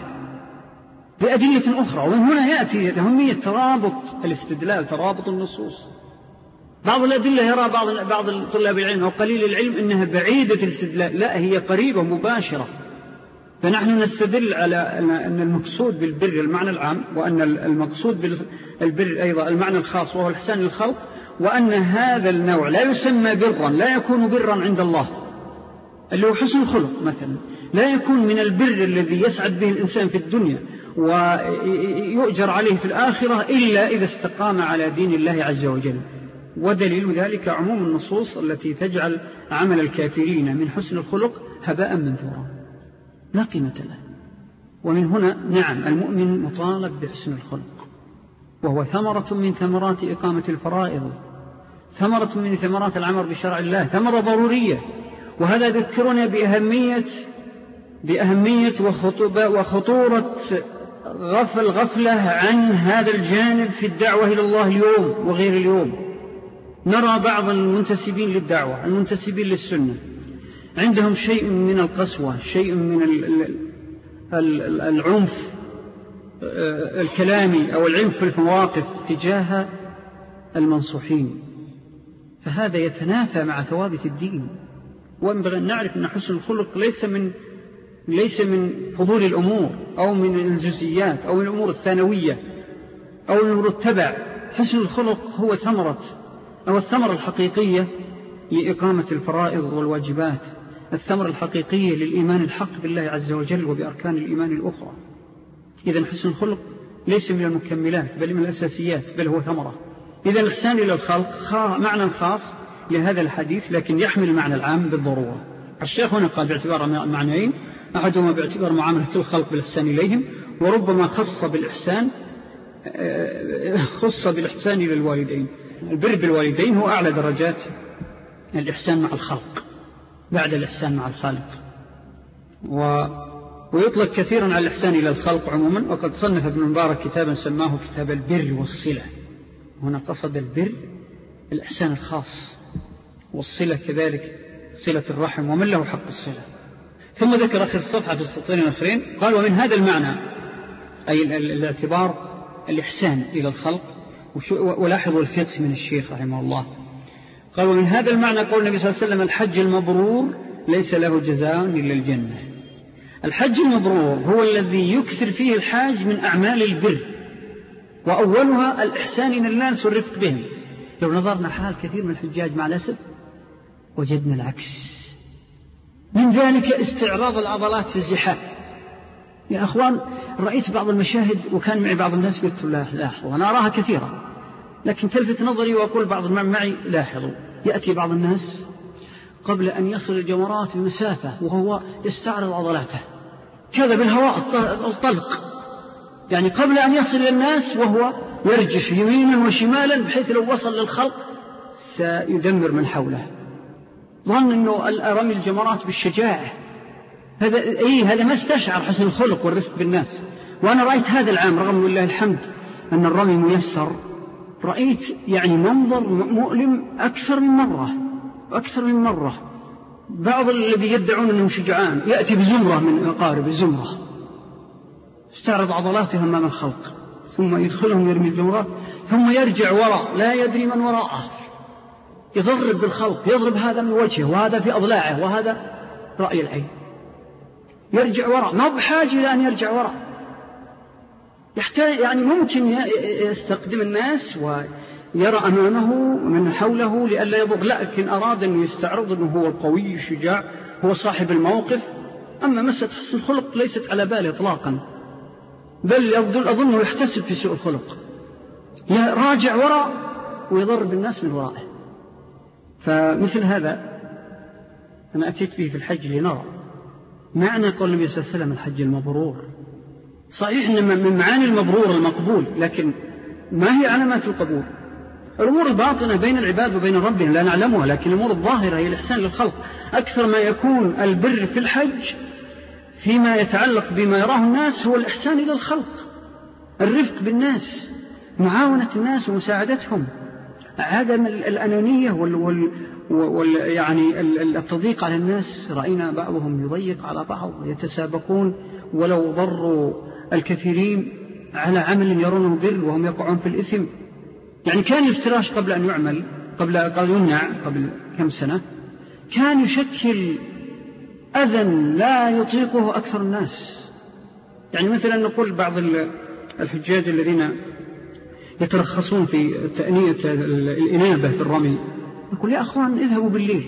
بأدلة أخرى، ومن هنا يأتي أهمية ترابط الاستدلال، ترابط النصوص. بعض الأدلة يرى بعض بعض طلاب العلم أو قليل العلم أنها بعيدة الاستدلال، لا، هي قريبة مباشرة. فنحن نستدل على أن المقصود بالبر المعنى العام، وأن المقصود بالبر أيضا المعنى الخاص وهو الإحسان للخلق، وأن هذا النوع لا يسمى برا، لا يكون برا عند الله، اللي هو حسن الخلق مثلا، لا يكون من البر الذي يسعد به الإنسان في الدنيا ويؤجر عليه في الآخرة إلا إذا استقام على دين الله عز وجل. ودليل ذلك عموم النصوص التي تجعل عمل الكافرين من حسن الخلق هباء منثورا لا قيمة له. ومن هنا نعم المؤمن مطالب بحسن الخلق، وهو ثمرة من ثمرات إقامة الفرائض، ثمرة من ثمرات العمل بشرع الله، ثمرة ضرورية. وهذا ذكرنا بأهمية بأهمية وخطورة غفل غفلة عن هذا الجانب في الدعوة إلى الله اليوم وغير اليوم. نرى بعض المنتسبين للدعوة المنتسبين للسنة عندهم شيء من القسوة، شيء من العنف الكلامي أو العنف في المواقف تجاه المنصوحين، فهذا يتنافى مع ثوابت الدين. وينبغي أن نعرف أن حسن الخلق ليس من ليس من فضول الأمور أو من الجزئيات أو من الأمور الثانوية أو من الأمور التبع. حسن الخلق هو ثمرة أو الثمرة الحقيقية لإقامة الفرائض والواجبات، الثمرة الحقيقية للإيمان الحق بالله عز وجل وبأركان الإيمان الأخرى. إذن حسن الخلق ليس من المكملات بل من الأساسيات، بل هو ثمرة. إذا الإحسان إلى الخلق معنى خاص لهذا الحديث لكن يحمل المعنى العام بالضرورة. الشيخ هنا قال باعتبار معنيين، أحدهما باعتبار معاملة الخلق بالإحسان إليهم، وربما خص بالإحسان خص بالإحسان إلى الوالدين. البر بالوالدين هو أعلى درجات الإحسان مع الخلق بعد الإحسان مع الخالق. و... ويطلق كثيرا على الإحسان إلى الخلق عموما، وقد صنف ابن مبارك كتابا سماه كتاب البر والصلة. هنا قصد البر الإحسان الخاص، والصلة كذلك صلة الرحم ومن له حق الصلة. ثم ذكر في الصفحة في السطرين الأخرين قال: ومن هذا المعنى أي الاعتبار الإحسان إلى الخلق. ولاحظوا الفقه من الشيخ رحمه الله، قال: ومن هذا المعنى قول النبي صلى الله عليه وسلم: الحج المبرور ليس له جزاء إلا الجنة. الحج المبرور هو الذي يكثر فيه الحاج من أعمال البر، وأولها الإحسان إلى الناس والرفق بهم. لو نظرنا حال كثير من الحجاج مع الأسف وجدنا العكس من ذلك، استعراض العضلات في الزحام. يا أخوان، رأيت بعض المشاهد وكان معي بعض الناس قلت لا لاحظوا، وأنا أراها كثيرا لكن تلفت نظري وأقول بعض معي لاحظوا. يأتي بعض الناس قبل أن يصل الجمرات بمسافة وهو يستعرض عضلاته كذا بالهواء الطلق، يعني قبل أن يصل للناس وهو يرجف يمينا وشمالا بحيث لو وصل للخلق سيدمر من حوله. ظن أنه رمي الجمرات بالشجاعة، هذا إيه هذا ما استشعر حسن الخلق والرفق بالناس. وأنا رأيت هذا العام رغم الله الحمد أن الرمي ميسر، رأيت يعني منظر مؤلم أكثر من مرة أكثر من مرة. بعض الذي يدعون أنهم شجعان يأتي بزمرة من أقارب الزمرة استعرض عضلاتهم أمام الخلق، ثم يدخلهم يرمي الجمرات ثم يرجع وراء لا يدري من وراءه، يضرب بالخلق، يضرب هذا من وجهه وهذا في أضلاعه وهذا رأي العين، يرجع وراء، ما بحاجة إلى أن يرجع وراء. يحتاج يعني ممكن يستقدم الناس ويرى أمامه من حوله لئلا يضر، لكن أراد أن يستعرض أنه هو القوي الشجاع، هو صاحب الموقف. أما مسألة حسن الخلق ليست على باله إطلاقا، بل أظنه يحتسب في سوء الخلق، يراجع وراء ويضرب الناس من ورائه. فمثل هذا أنا أتيت به في الحج لنرى معنى قول النبي صلى الله عليه وسلم الحج المبرور. صحيح أن من معاني المبرور المقبول، لكن ما هي علامات القبول؟ الأمور الباطنة بين العباد وبين ربهم لا نعلمها، لكن الأمور الظاهرة هي الإحسان للخلق. أكثر ما يكون البر في الحج فيما يتعلق بما يراه الناس هو الإحسان إلى الخلق، الرفق بالناس، معاونة الناس ومساعدتهم، عدم الأنانية وال, وال... وال... يعني التضييق على الناس. رأينا بعضهم يضيق على بعض ويتسابقون ولو ضروا الكثيرين على عمل يرونه بر وهم يقعون في الإثم. يعني كان الافتراش قبل أن يعمل قبل قال يمنع قبل كم سنة كان يشكل أذى لا يطيقه أكثر الناس. يعني مثلا نقول بعض الحجاج الذين يترخصون في تأنية الإنابة في الرمي، يقول يا أخوان اذهبوا بالليل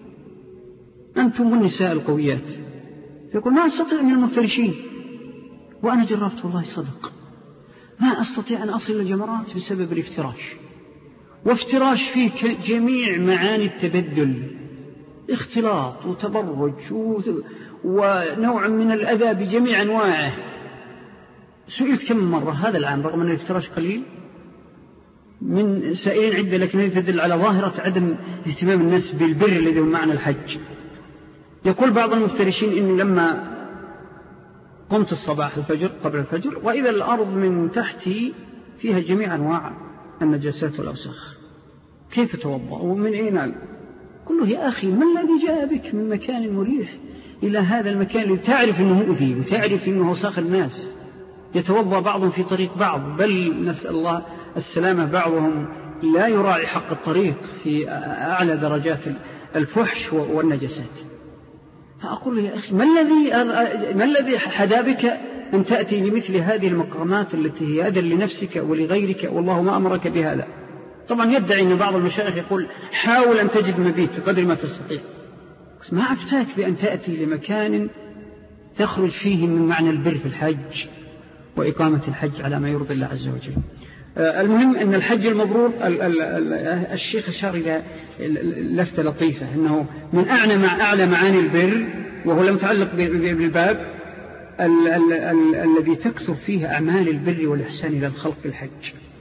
أنتم والنساء القويات، يقول ما أستطيع من المفترشين، وأنا جربت والله صدق، ما أستطيع أن أصل الجمرات بسبب الافتراش، وافتراش فيه جميع معاني التبدل، اختلاط وتبرج ونوع من الأذى بجميع أنواعه. سئلت كم مرة هذا العام رغم أن الافتراش قليل من سائلين عدة، لكن تدل على ظاهرة عدم اهتمام الناس بالبر الذي هو معنى الحج. يقول بعض المفترشين إني لما قمت الصباح الفجر قبل الفجر وإذا الأرض من تحتي فيها جميع أنواع النجاسات والأوساخ، كيف توضأ ومن أين؟ قل له يا أخي ما الذي جاء بك من مكان مريح إلى هذا المكان اللي تعرف أنه مؤذي وتعرف أنه وساخ الناس، يتوضأ بعضهم في طريق بعض، بل نسأل الله السلامة بعضهم لا يراعي حق الطريق في أعلى درجات الفحش والنجاسات. فأقول له يا أخي ما الذي ما الذي حدا بك أن تأتي لمثل هذه المقامات التي هي أذى لنفسك ولغيرك والله ما أمرك بهذا؟ طبعا يدعي أن بعض المشايخ يقول حاول أن تجد مبيت بقدر ما تستطيع، بس ما أفتاك بأن تأتي لمكان تخرج فيه من معنى البر في الحج وإقامة الحج على ما يرضي الله عز وجل. المهم أن الحج المبرور الشيخ أشار إلى لفتة لطيفة أنه من أعلى مع أعلى معاني البر، وهو لم يتعلق بالباب الذي تكثر فيه أعمال البر والإحسان إلى الخلق في الحج.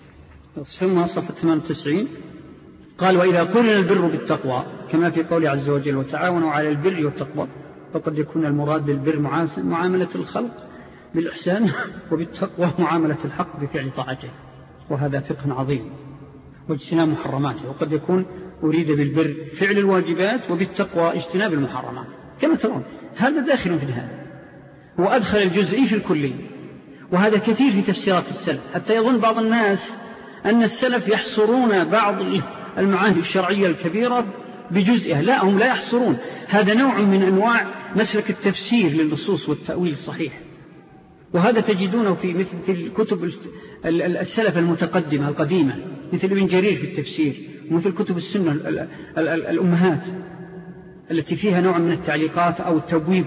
ثم صفحة ثمانية وتسعين قال وإذا قرن البر بالتقوى كما في قوله عز وجل وتعاونوا على البر والتقوى، فقد يكون المراد بالبر معاملة الخلق بالإحسان، وبالتقوى معاملة الحق بفعل طاعته، وهذا فقه عظيم، واجتناب محرماته. وقد يكون أريد بالبر فعل الواجبات وبالتقوى اجتناب المحرمات، كما ترون هذا داخل في هذا، وأدخل الجزئي في الكلي، وهذا كثير في تفسيرات السلف، حتى يظن بعض الناس أن السلف يحصرون بعض المعاني الشرعية الكبيرة بجزئها. لا، هم لا يحصرون، هذا نوع من أنواع مسلك التفسير للنصوص والتأويل الصحيح، وهذا تجدونه في مثل في الكتب السلف المتقدمة القديمة مثل ابن جرير في التفسير، ومثل كتب السنة الأمهات التي فيها نوع من التعليقات أو التبويب،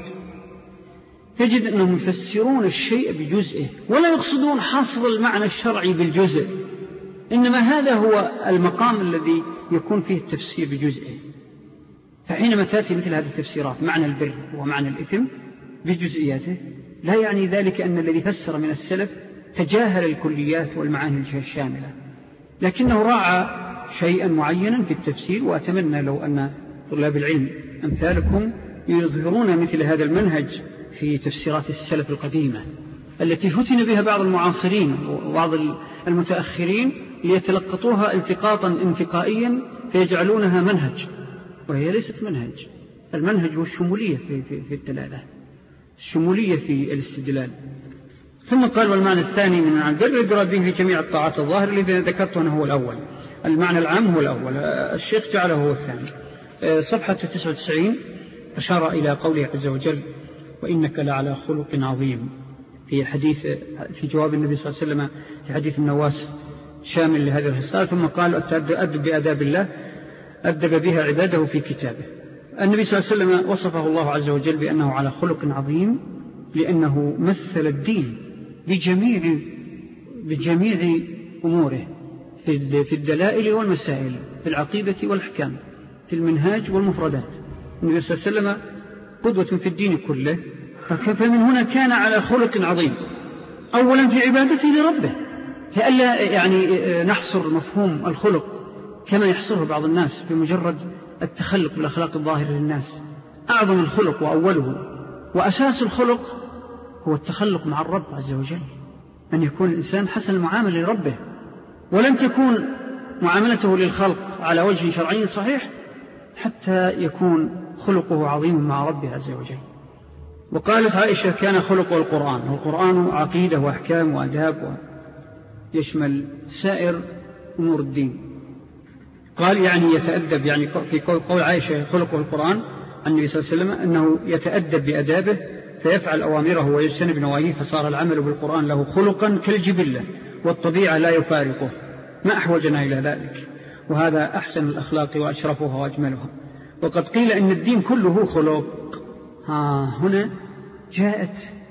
تجد أنهم يفسرون الشيء بجزئه ولا يقصدون حصر المعنى الشرعي بالجزء، إنما هذا هو المقام الذي يكون فيه التفسير بجزئه. فحينما تأتي مثل هذه التفسيرات معنى البر ومعنى الإثم بجزئياته، لا يعني ذلك أن الذي فسر من السلف تجاهل الكليات والمعاني الشاملة، لكنه راعى شيئا معينا في التفسير. وأتمنى لو أن طلاب العلم أمثالكم يظهرون مثل هذا المنهج في تفسيرات السلف القديمة التي فتن بها بعض المعاصرين وبعض المتأخرين ليتلقطوها التقاطا انتقائيا فيجعلونها منهج، وهي ليست منهج. المنهج هو الشمولية في, في, في الدلالة، الشمولية في الاستدلال. ثم قال والمعنى الثاني من البر يدرى به في جميع الطاعات الظاهرة الذي ذكرته أنه هو الأول، المعنى العام هو الأول، الشيخ جعله هو الثاني. صفحة تسعة وتسعين أشار إلى قوله عز وجل وإنك لعلى خلق عظيم في حديث في جواب النبي صلى الله عليه وسلم في حديث النواس شامل لهذه الرسالة. ثم قال أدب بأداب الله أدب بها عباده في كتابه. النبي صلى الله عليه وسلم وصفه الله عز وجل بأنه على خلق عظيم لأنه مثل الدين بجميع بجميع أموره في الدلائل والمسائل، في العقيدة والأحكام، في المنهاج والمفردات. النبي صلى الله عليه وسلم قدوة في الدين كله، فمن هنا كان على خلق عظيم. أولا في عبادته لربه، فألا يعني نحصر مفهوم الخلق كما يحصره بعض الناس بمجرد التخلق بالأخلاق الظاهرة للناس. أعظم الخلق وأوله وأساس الخلق هو التخلق مع الرب عز وجل، أن يكون الإنسان حسن المعاملة لربه، ولن تكون معاملته للخلق على وجه شرعي صحيح حتى يكون خلقه عظيم مع ربه عز وجل. وقالت عائشة كان خلقه القرآن، والقرآن عقيدة وأحكام وأداب ويشمل سائر أمور الدين. قال يعني يتأدب، يعني في قول عائشة خلقه القرآن عن النبي صلى الله عليه وسلم أنه يتأدب بأدابه فيفعل أوامره ويجتنب نواهيه، فصار العمل بالقرآن له خلقا كالجبلة والطبيعة لا يفارقه، ما أحوجنا إلى ذلك، وهذا أحسن الأخلاق وأشرفها وأجملها. وقد قيل إن الدين كله خلق. ها هنا جاءت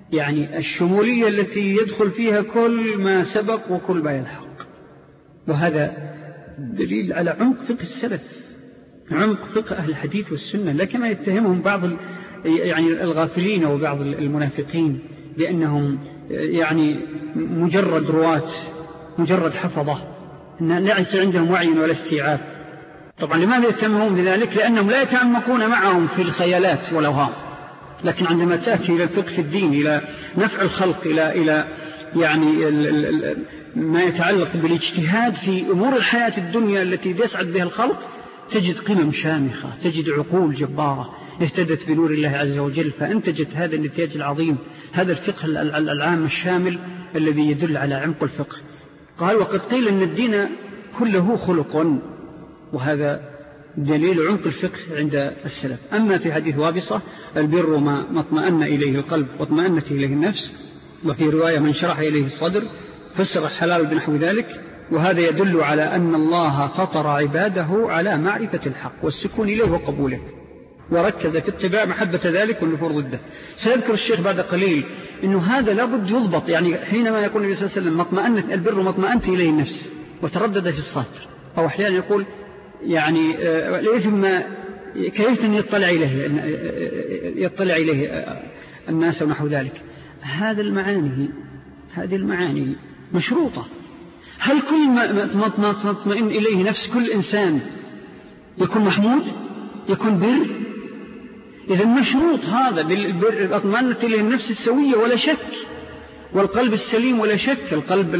يعني الشمولية التي يدخل فيها كل ما سبق وكل ما يلحق. وهذا دليل على عمق فقه السلف، عمق فقه أهل الحديث والسنة، لا كما يتهمهم بعض يعني الغافلين وبعض المنافقين بأنهم يعني مجرد رواة، مجرد حفظة، ليس عندهم وعي ولا استيعاب. طبعا لماذا يتهمون بذلك؟ لأنهم لا يتعمقون معهم في الخيالات والأوهام، لكن عندما تأتي إلى الفقه في الدين، إلى نفع الخلق، إلى إلى يعني ال ال ال ما يتعلق بالاجتهاد في أمور الحياة الدنيا التي يسعد بها الخلق، تجد قمم شامخة، تجد عقول جبارة اهتدت بنور الله عز وجل، فأنتجت هذا النتاج العظيم، هذا الفقه العام الشامل الذي يدل على عمق الفقه. قال: وقد قيل أن الدين كله خلق، وهذا دليل عمق الفقه عند السلف. أما في حديث وابصة: البر ما اطمأن إليه القلب واطمأنت إليه النفس، وفي رواية: من شرح إليه الصدر، فسر الحلال بنحو ذلك. وهذا يدل على أن الله فطر عباده على معرفة الحق والسكون إليه وقبوله، وركز في اتباع محبة ذلك والنفور ضده. سيذكر الشيخ بعد قليل أنه هذا لابد يضبط، يعني حينما يقول النبي صلى الله عليه وسلم مطمئنة البر مطمئنت إليه النفس، وتردد في الصدر، أو أحيانا يقول يعني الإثم كيف يطلع إليه يطلع إليه الناس ونحو ذلك. هذا المعاني هذه المعاني مشروطة. هل كل ما تطمئن إليه نفس كل إنسان يكون محمود، يكون بر؟ إذا مشروط هذا بالبر، اطمأنت إليه النفس السوية ولا شك، والقلب السليم ولا شك، القلب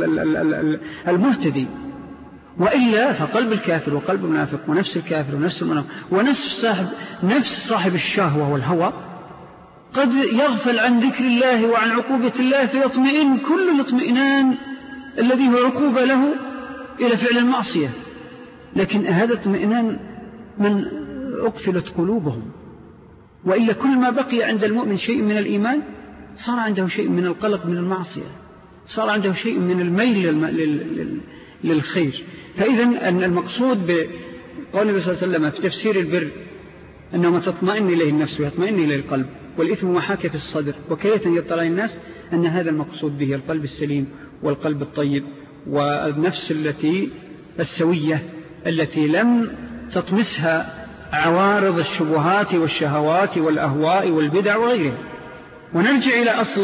المهتدي. وإلا فقلب الكافر وقلب المنافق ونفس الكافر ونفس المنافق ونفس صاحب نفس صاحب الشهوة والهوى قد يغفل عن ذكر الله وعن عقوبة الله، فيطمئن كل الاطمئنان الذي هو عقوبة له إلى فعل المعصية. لكن هذا اطمئنان من أقفلت قلوبهم. وإلا كل ما بقي عند المؤمن شيء من الإيمان صار عنده شيء من القلق من المعصية، صار عنده شيء من الميل للخير. فإذا المقصود بقول النبي صلى الله عليه وسلم في تفسير البر أنه ما تطمئن إليه النفس ويطمئن إليه القلب، والإثم ما حاك في الصدر وكيف يطلع الناس، أن هذا المقصود به القلب السليم والقلب الطيب والنفس التي السوية التي لم تطمسها عوارض الشبهات والشهوات والأهواء والبدع وغيرها. ونرجع إلى أصل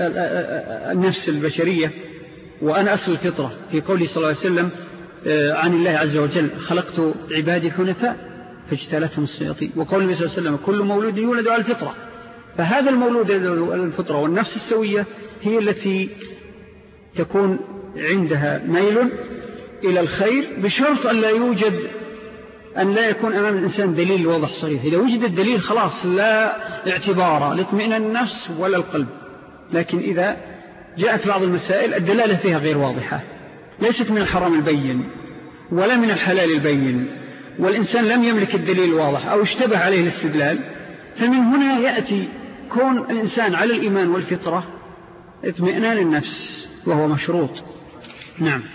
النفس البشرية، وأنا أصل الفطرة، في قوله صلى الله عليه وسلم عن الله عز وجل: خلقت عبادي حنفاء فاجتالتهم الشياطين. وقول النبي صلى الله عليه وسلم: كل مولود يولد على الفطرة. فهذا المولود على الفطرة والنفس السوية هي التي تكون عندها ميل إلى الخير، بشرط أن لا يوجد أن لا يكون أمام الإنسان دليل واضح صريح. إذا وجد الدليل خلاص لا اعتبار لاطمئنان النفس ولا القلب. لكن إذا جاءت بعض المسائل الدلالة فيها غير واضحة، ليست من الحرام البين ولا من الحلال البين، والإنسان لم يملك الدليل الواضح أو اشتبه عليه الاستدلال، فمن هنا يأتي كون الإنسان على الإيمان والفطرة اطمئنان النفس، وهو مشروط. نعم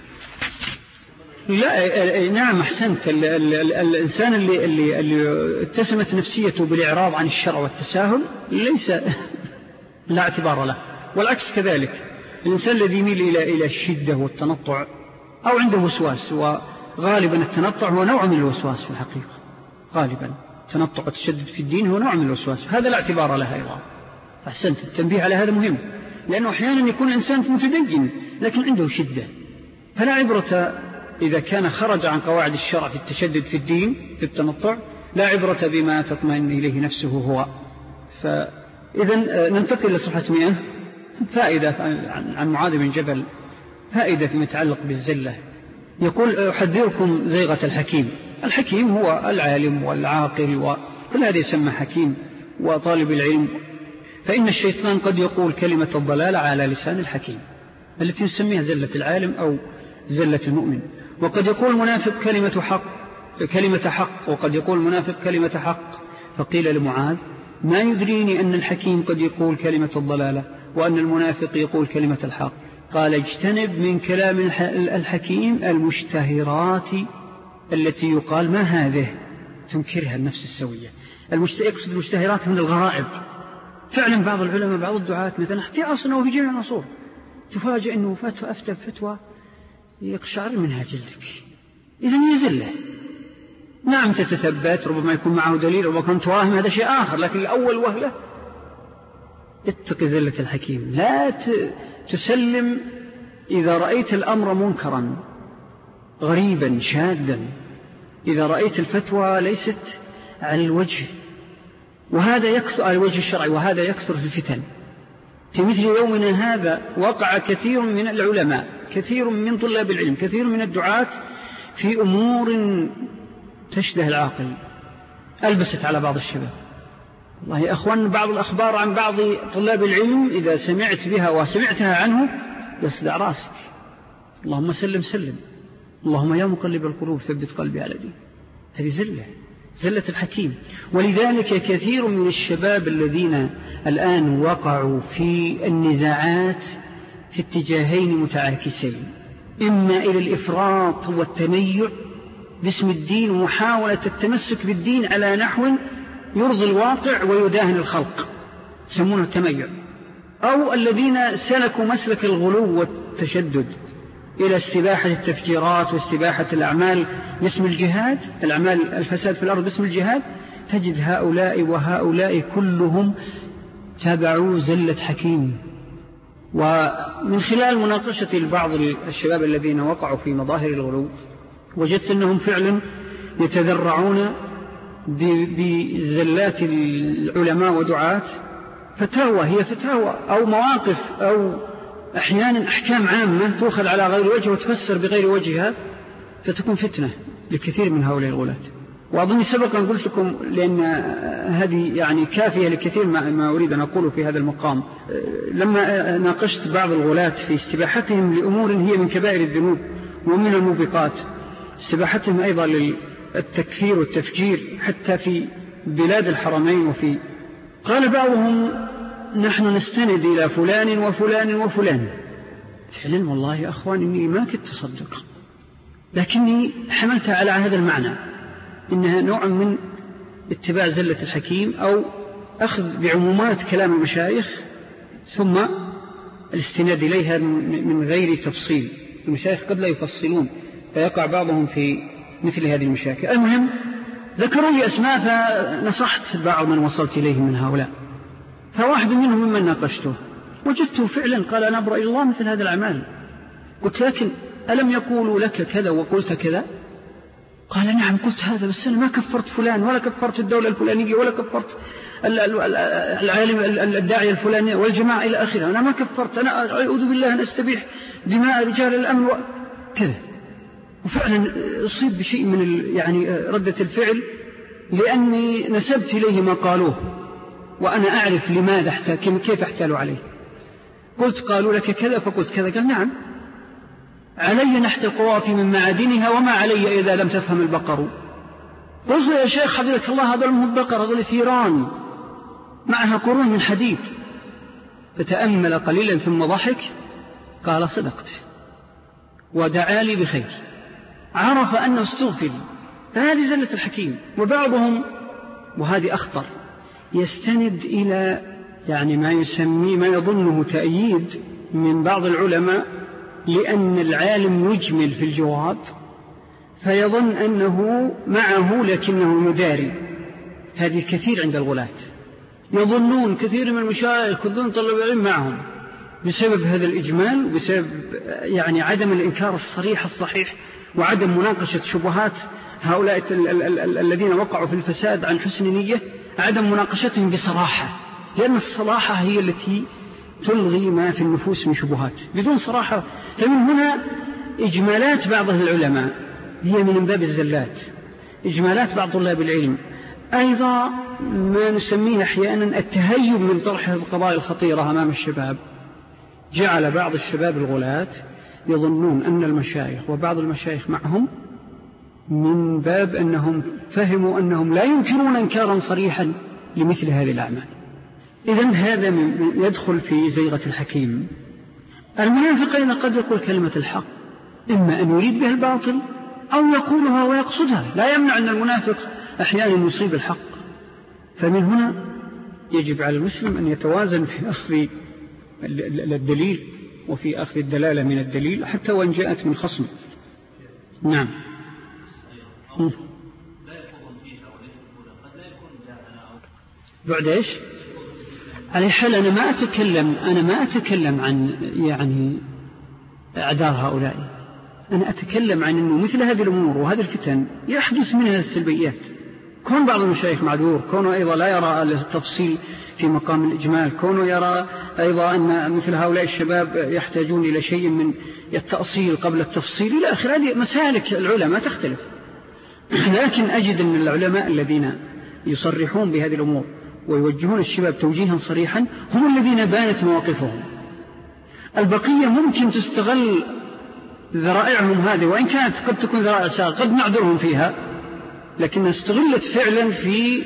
لا نعم أحسنت. ال ال ال الإنسان اللي, اللي, اللي اتسمت نفسيته بالإعراض عن الشرع والتساهل ليس لا اعتبار له، والعكس كذلك. الإنسان الذي يميل إلى إلى الشدة والتنطع أو عنده وسواس، وغالبا التنطع هو نوع من الوسواس في الحقيقة، غالبا تنطع التشدد في الدين هو نوع من الوسواس، هذا لا اعتبار له أيضا. فأحسنت، التنبيه على هذا مهم، لأنه أحيانا يكون الإنسان متدين لكن عنده شدة، فلا عبرة إذا كان خرج عن قواعد الشرع في التشدد في الدين في التنطع، لا عبرة بما تطمئن إليه نفسه هو. فإذا ننتقل إلى صفحة مئة. فائدة عن معاذ بن جبل، فائدة فيما يتعلق بالزلة. يقول: أحذركم زيغة الحكيم. الحكيم هو العالم والعاقل، وكل هذا يسمى حكيم، وطالب العلم. فإن الشيطان قد يقول كلمة الضلال على لسان الحكيم التي نسميها زلة العالم أو زلة المؤمن، وقد يقول المنافق كلمة حق كلمة حق وقد يقول المنافق كلمة حق. فقيل لمعاذ: ما يدريني أن الحكيم قد يقول كلمة الضلالة وأن المنافق يقول كلمة الحق؟ قال: اجتنب من كلام الحكيم المشتهرات التي يقال ما هذه، تنكرها النفس السوية. يقصد المشتهرات من الغرائب، فعلا بعض العلماء بعض الدعاة مثلا في عصرنا وفي جميع العصور تفاجئ أنه فتوى أفتى فتوى يقشعر منها جلدك، إذن يزله. نعم تتثبت، ربما يكون معه دليل، ربما كنت واهم، هذا شيء آخر، لكن الأول وهلة اتق زلة الحكيم. لا تسلم إذا رأيت الأمر منكرا غريبا شاذا، إذا رأيت الفتوى ليست على الوجه، وهذا يكثر على الوجه الشرعي، وهذا يكثر في الفتن. في مثل يومنا هذا وقع كثير من العلماء، كثير من طلاب العلم، كثير من الدعاة في أمور تشبه العاقل ألبست على بعض الشباب. والله يا أخوان بعض الأخبار عن بعض طلاب العلم إذا سمعت بها وسمعتها عنه يصدع راسك. اللهم سلم سلم، اللهم يا مقلب القلوب ثبت قلبي على دين. هذه زلة، زلة الحكيم. ولذلك كثير من الشباب الذين الآن وقعوا في النزاعات في اتجاهين متعاكسين، إما إلى الإفراط والتنيع باسم الدين ومحاولة التمسك بالدين على نحو يرضي الواقع ويداهن الخلق، يسمونه التميع، أو الذين سلكوا مسلك الغلو والتشدد إلى استباحة التفجيرات واستباحة الأعمال باسم الجهاد، الأعمال الفساد في الأرض باسم الجهاد. تجد هؤلاء وهؤلاء كلهم تابعوا زلة حكيم. ومن خلال مناقشة لبعض الشباب الذين وقعوا في مظاهر الغلو وجدت أنهم فعلا يتذرعون بزلات العلماء ودعاة، فتاوى هي فتاوى أو مواقف أو أحيانا أحكام عامة تأخذ على غير وجه وتفسر بغير وجهها، فتكون فتنة لكثير من هؤلاء الغلاة. وأظن سبقا قلت لكم، لأن هذه يعني كافية لكثير ما أريد أن أقوله في هذا المقام، لما ناقشت بعض الغلاة في استباحتهم لأمور هي من كبائر الذنوب ومن الموبقات، استباحتهم أيضا للتكفير والتفجير حتى في بلاد الحرمين. وفي قال بعضهم نحن نستند إلى فلان وفلان وفلان. فعلا والله يا أخوان إني ما كنت أصدق، لكني حملتها على هذا المعنى، إنها نوع من اتباع زلة الحكيم أو أخذ بعمومات كلام المشايخ ثم الاستناد إليها من غير تفصيل. المشايخ قد لا يفصلون فيقع بعضهم في مثل هذه المشاكل. المهم ذكروا لي أسماء فنصحت بعض من وصلت إليه من هؤلاء، فواحد منهم ممن ناقشته وجدته فعلا قال أنا أبرأ إلى الله مثل هذا الأعمال. قلت لكن ألم يقولوا لك كذا وقلت كذا؟ قال نعم قلت هذا، بس أنا ما كفرت فلان ولا كفرت الدولة الفلانية ولا كفرت العالم الداعية الفلانية والجماعة إلى آخره، أنا ما كفرت، أنا أعوذ بالله أن أستبيح دماء رجال الأمن كذا. وفعلا أصيب بشيء من يعني ردة الفعل، لأني نسبت إليه ما قالوه وأنا أعرف لماذا كيف احتالوا عليه. قلت قالوا لك كذا فقلت كذا، قال نعم علي نحت القوافي من معادنها وما علي إذا لم تفهم البقر. قلت يا شيخ حفظك الله هذا المهم البقر، هذا ثيران معها قرون من حديد. فتأمل قليلا ثم ضحك قال صدقت ودعا لي بخير، عرف أنه استغفل. فهذه زلة الحكيم. وبعضهم وهذه أخطر يستند إلى يعني ما يسميه ما يظنه تأييد من بعض العلماء، لأن العالم يجمل في الجواب فيظن أنه معه لكنه يداري. هذه كثير عند الغلاة، يظنون كثير من المشايخ يظن طلب العلم معهم بسبب هذا الإجمال وبسبب يعني عدم الإنكار الصريح الصحيح وعدم مناقشة شبهات هؤلاء الذين وقعوا في الفساد عن حسن نية، عدم مناقشتهم بصراحة، لأن الصراحة هي التي تلغي ما في النفوس من شبهات بدون صراحة. فمن هنا إجمالات بعض العلماء هي من باب الزلات، إجمالات بعض طلاب العلم. أيضا ما نسميه أحيانا التهيب من طرح القضايا الخطيرة أمام الشباب، جعل بعض الشباب الغلاة يظنون أن المشايخ وبعض المشايخ معهم من باب أنهم فهموا أنهم لا ينكرون إنكارا صريحا لمثل هذه الأعمال. إذن هذا يدخل في زيغة الحكيم. المنافقين قد يقول كلمة الحق إما أن يريد بها الباطل أو يقولها ويقصدها، لا يمنع أن المنافق أحيانا يصيب الحق. فمن هنا يجب على المسلم أن يتوازن في أخذ الدليل وفي أخذ الدلالة من الدليل حتى وإن جاءت من خصم. نعم. بعد إيش؟ على حال أنا ما أتكلم أنا ما أتكلم عن يعني أعذار هؤلاء، أنا أتكلم عن أنه مثل هذه الأمور وهذه الفتن يحدث منها السلبيات. كون بعض المشايخ معذور، كونه أيضا لا يرى التفصيل في مقام الإجمال، كونه يرى أيضا أن مثل هؤلاء الشباب يحتاجون إلى شيء من التأصيل قبل التفصيل إلى آخر. هذه مسالك العلماء تختلف، لكن أجد أن العلماء الذين يصرحون بهذه الأمور ويوجهون الشباب توجيها صريحا هم الذين بانت مواقفهم. البقية ممكن تستغل ذرائعهم هذه، وإن كانت قد تكون ذرائع ساغة قد نعذرهم فيها، لكن استغلت فعلا في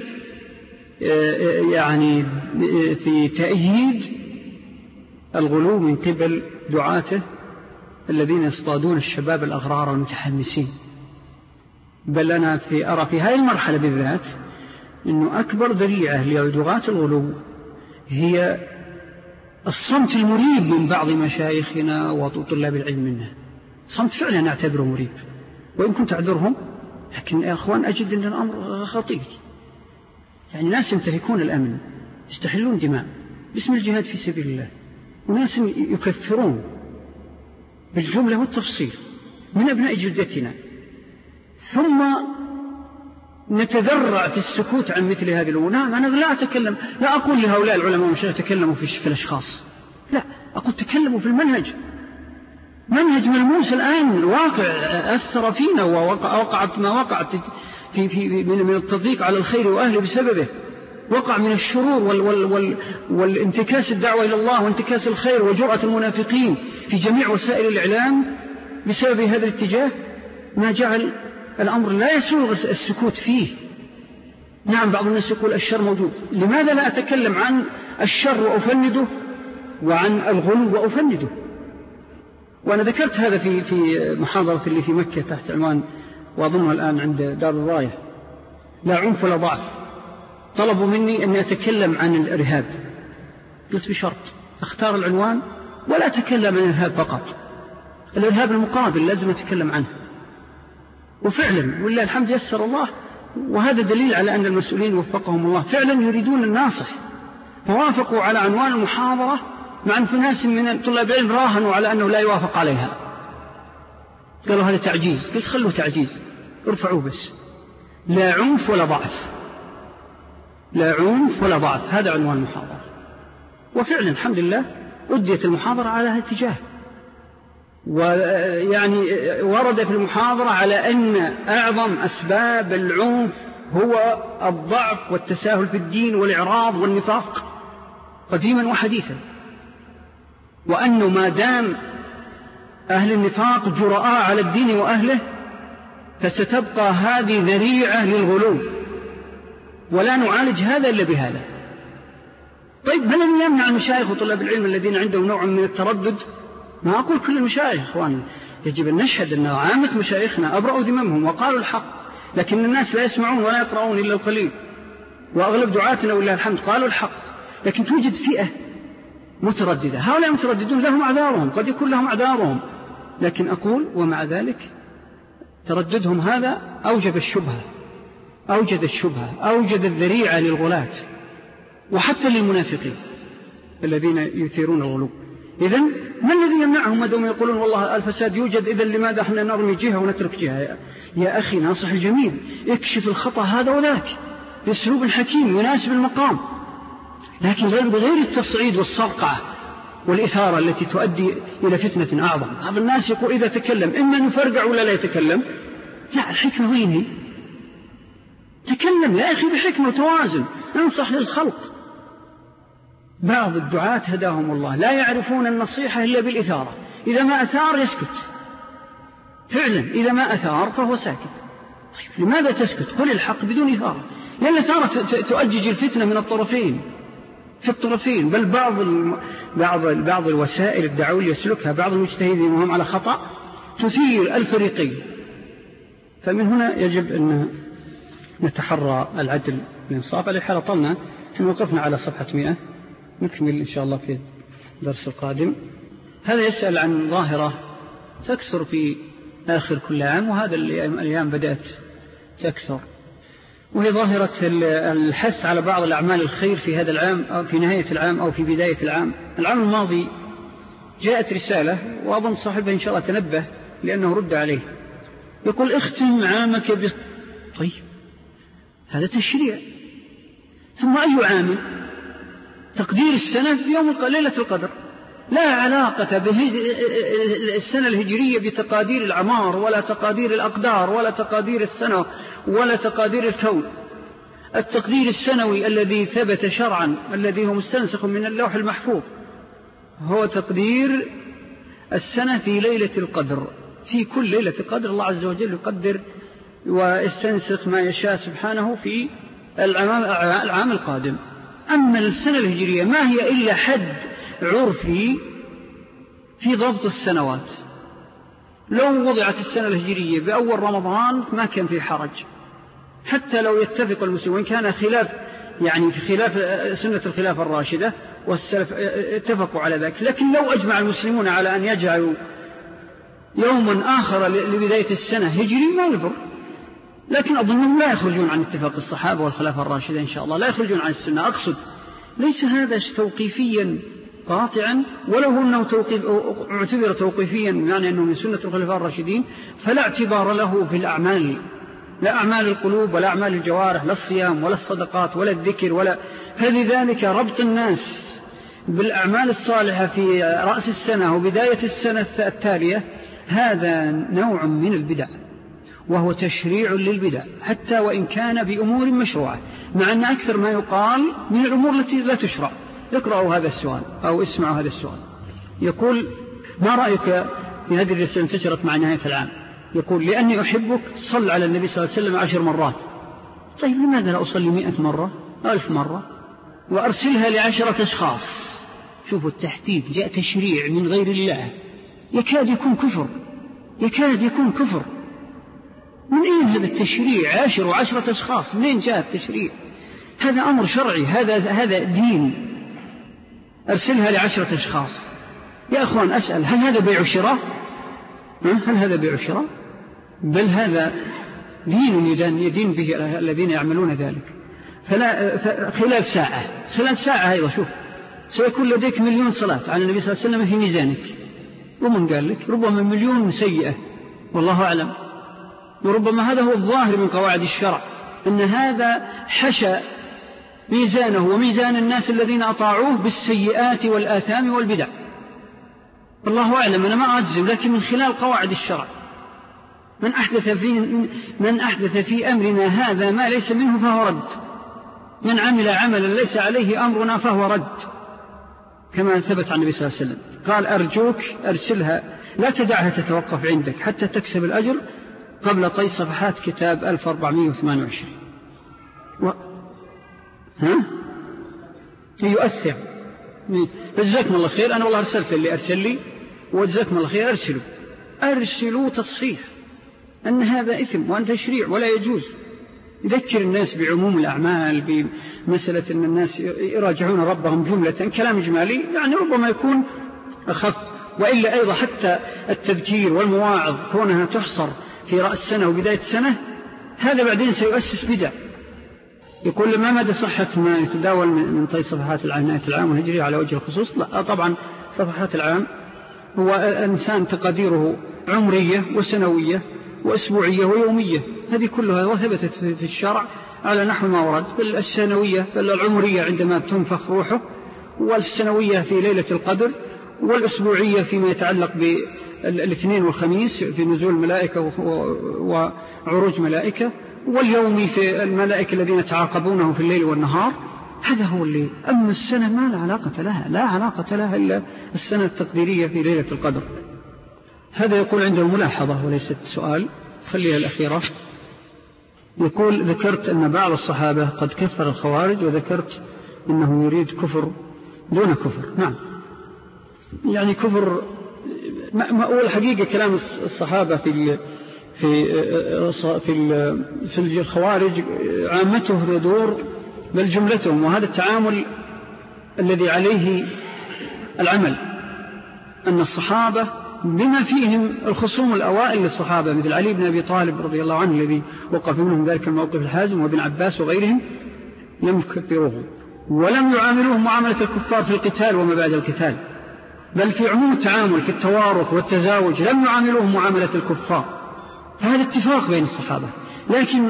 يعني في تأييد الغلو من قبل دعاته الذين يصطادون الشباب الأغرار المتحمسين. بل أنا في أرى في هذه المرحلة بالذات أنه أكبر ذريعة لدعاة الغلو هي الصمت المريب من بعض مشايخنا وطلاب العلم منه. صمت فعلا نعتبره مريب، وإن كنت أعذرهم، لكن يا أخوان أجد أن الأمر خطير. يعني ناس ينتهكون الأمن، يستحلون دماء باسم الجهاد في سبيل الله، وناس يكفرون بالجملة والتفصيل من أبناء جلدتنا، ثم نتذرع في السكوت عن مثل هذه الأمور. نعم أنا لا أتكلم، لا أقول لهؤلاء العلماء مش يتكلموا في الأشخاص، لا أقول تكلموا في المنهج، منهج ملموس الآن، الواقع أثر فينا ووقعت ما وقعت في في من التضييق على الخير وأهله بسببه، وقع من الشرور وال وال وال والانتكاس الدعوة إلى الله وانتكاس الخير وجرأة المنافقين في جميع وسائل الإعلام بسبب هذا الاتجاه، ما جعل الأمر لا يسوغ السكوت فيه. نعم بعض الناس يقول الشر موجود، لماذا لا أتكلم عن الشر وأفنده وعن الغلو وأفنده؟ وأنا ذكرت هذا في في محاضرة اللي في مكة تحت عنوان وأظنها الآن عند دار الراية، لا عنف ولا ضعف. طلبوا مني أن أتكلم عن الإرهاب، قلت بشرط أختار العنوان ولا أتكلم عن الإرهاب فقط، الإرهاب المقابل لازم أتكلم عنه. وفعلا والله الحمد يسر الله، وهذا دليل على أن المسؤولين وفقهم الله فعلا يريدون الناصح، فوافقوا على عنوان المحاضرة مع أن في ناس من طلاب العلم راهنوا على أنه لا يوافق عليها، قالوا هذا تعجيز. قلت خلوا تعجيز، ارفعوه بس، لا عنف ولا ضعف، لا عنف ولا ضعف، هذا عنوان المحاضرة. وفعلا الحمد لله أديت المحاضرة على هذا الاتجاه، ويعني ورد في المحاضرة على أن أعظم أسباب العنف هو الضعف والتساهل في الدين والإعراض والنفاق قديما وحديثا، وأنه ما دام أهل النفاق جرآء على الدين وأهله فستبقى هذه ذريعة للغلو، ولا نعالج هذا إلا بهذا. طيب هل يمنع المشايخ وطلاب العلم الذين عندهم نوع من التردد؟ ما أقول كل المشايخ إخواني، يجب أن نشهد أن عامة مشايخنا أبرأوا ذممهم وقالوا الحق، لكن الناس لا يسمعون ولا يقرؤون إلا القليل، وأغلب دعاتنا والله الحمد قالوا الحق، لكن توجد فئة مترددة. هؤلاء مترددون لهم أعذارهم، قد يكون لهم أعذارهم، لكن أقول ومع ذلك ترددهم هذا أوجب الشبهة، أوجد الشبهة، أوجد الذريعة للغلاة وحتى للمنافقين الذين يثيرون الغلو. إذن ما الذي يمنعهم ما دام يقولون والله الفساد يوجد، إذن لماذا احنا نرمي جهة ونترك جهة؟ يا أخي ناصح الجميل، اكشف الخطأ هذا وذاك بأسلوب حكيم يناسب المقام، لكن غير بغير التصعيد والصرقعة والإثارة التي تؤدي إلى فتنة أعظم. بعض الناس يقول إذا تكلم إما نفرقع ولا لا يتكلم. لا، الحكمة وين هي؟ تكلم يا أخي بحكمة وتوازن، انصح للخلق. بعض الدعاة هداهم الله لا يعرفون النصيحة إلا بالإثارة، إذا ما أثار يسكت، فعلا إذا ما أثار فهو ساكت. طيب لماذا تسكت؟ قل الحق بدون إثارة، لأن الإثارة تؤجج الفتنة من الطرفين في الطرفين. بل بعض بعض بعض الوسائل الدعوية يسلكها بعض المجتهدين وهم على خطأ تثير الفريقين. فمن هنا يجب أن نتحرى العدل والإنصاف. على حال طلنا نحن وقفنا على صفحة مئة، نكمل إن شاء الله في الدرس القادم. هذا يسأل عن ظاهرة تكثر في آخر كل عام، وهذا الأيام بدأت تكثر، وهي ظاهرة الحث على بعض الأعمال الخير في هذا العام أو في نهاية العام أو في بداية العام. العام الماضي جاءت رسالة، وأظن صاحبها إن شاء الله تنبه لأنه رد عليه، يقول اختم عامك ب... طيب هذا تشريع، ثم أي عام؟ تقدير السنة بيوم ليلة القدر، لا علاقة بالسنة الهجرية بتقادير العمار ولا تقادير الأقدار ولا تقادير السنة ولا تقادير الكون. التقدير السنوي الذي ثبت شرعا الذي هو مستنسخ من اللوح المحفوظ هو تقدير السنة في ليلة القدر. في كل ليلة القدر الله عز وجل يقدر ويستنسخ ما يشاء سبحانه في العام القادم. أما السنة الهجرية ما هي إلا حد عرفي في ضبط السنوات. لو وضعت السنة الهجرية بأول رمضان ما كان في حرج، حتى لو يتفق المسلمين، كان خلاف يعني في خلاف سنة الخلافة الراشدة والسلف اتفقوا على ذلك. لكن لو أجمع المسلمون على أن يجعلوا يوما آخر لبداية السنة هجري ما يضر، لكن أظنهم لا يخرجون عن اتفاق الصحابة والخلافة الراشدة إن شاء الله، لا يخرجون عن السنة. أقصد ليس هذا توقيفيا قاطعا، ولو أنه توقيف اعتبر توقيفيا يعني أنه من سنة الخلفاء الراشدين، فلا اعتبار له في الأعمال، لا أعمال القلوب ولا أعمال الجوارح، لا الصيام ولا الصدقات ولا الذكر ولا. فلذلك ربط الناس بالأعمال الصالحة في رأس السنة وبداية السنة التالية هذا نوع من البدع، وهو تشريع للبدع حتى وإن كان بأمور مشروعة، مع أن أكثر ما يقال من الأمور التي لا تشرع. اقرأوا هذا السؤال أو اسمعوا هذا السؤال. يقول ما رأيك في هذه الرسالة انتشرت مع نهاية العام؟ يقول لأني أحبك صل على النبي صلى الله عليه وسلم عشر مرات. طيب لماذا لا أصلي مئة مرة ألف مرة وأرسلها لعشرة أشخاص؟ شوفوا التحديد، جاء تشريع من غير الله، يكاد يكون كفر، يكاد يكون كفر. من أين هذا التشريع؟ عشر وعشرة أشخاص، منين جاء التشريع؟ هذا أمر شرعي، هذا هذا دين. أرسلها لعشرة أشخاص. يا أخوان أسأل، هل هذا بيع شراء؟ هل هذا بيع شراء؟ بل هذا دين يدين, يدين به الذين يعملون ذلك. فلا خلال ساعة خلال ساعة أيضا شوف سيكون لديك مليون صلاة على النبي صلى الله عليه وسلم في ميزانك. ومن قال لك ربما مليون سيئة والله أعلم، وربما هذا هو الظاهر من قواعد الشرع، أن هذا حشى ميزانه وميزان الناس الذين أطاعوه بالسيئات والآثام والبدع. والله أعلم، أنا ما أجزم، لكن من خلال قواعد الشرع من أحدث في, من أحدث في أمرنا هذا ما ليس منه فهو رد، من عمل عملا ليس عليه أمرنا فهو رد، كما ثبت عن النبي صلى الله عليه وسلم. قال أرجوك أرسلها، لا تدعها تتوقف عندك حتى تكسب الأجر قبل طي صفحات كتاب ألف وأربعمائة وثمانية وعشرين. و... ها؟ يؤثر. جزاكم الله خير، أنا والله أرسلت اللي أرسل لي، وجزاكم الله خير أرسلوا أرسلوا تصحيح أن هذا إثم وأن تشريع ولا يجوز. يذكر الناس بعموم الأعمال، بمسألة أن الناس يراجعون ربهم جملة، كلام إجمالي يعني ربما يكون أخف. وإلا أيضا حتى التذكير والمواعظ كونها تحصر في رأس السنة وبداية السنة هذا بعدين سيؤسس بدع. يقول لما مدى صحة ما يتداول من طي صفحات نهاية العام والهجرية على وجه الخصوص؟ لا طبعا صفحات العام هو إنسان تقديره عمرية وسنوية وأسبوعية ويومية، هذه كلها وثبتت في الشرع على نحو ما ورد. السنوية العمرية عندما تنفخ روحه، والسنوية في ليلة القدر، والأسبوعية فيما يتعلق بالاثنين والخميس في نزول الملائكة وعروج ملائكة، واليومي في الملائكة الذين يتعاقبونه في الليل والنهار. هذا هو اللي. أما السنة ما لا علاقة لها، لا علاقة لها إلا السنة التقديرية في ليلة القدر. هذا يقول عنده ملاحظة وليست سؤال، خليها الأخيرة. يقول ذكرت أن بعض الصحابة قد كفر الخوارج، وذكرت أنه يريد كفر دون كفر. نعم يعني كفر ما هو الحقيقة. كلام الصحابة في في في في الخوارج عامته يدور بل جملتهم، وهذا التعامل الذي عليه العمل، أن الصحابة بما فيهم الخصوم الأوائل للصحابة مثل علي بن أبي طالب رضي الله عنه الذي وقف منهم ذلك الموقف الحازم، وابن عباس وغيرهم، لم يكفروهم ولم يعاملوهم معاملة الكفار في القتال وما بعد القتال، بل في عموم التعامل في التوارث والتزاوج لم يعاملوهم معاملة الكفار. فهذا اتفاق بين الصحابة، لكن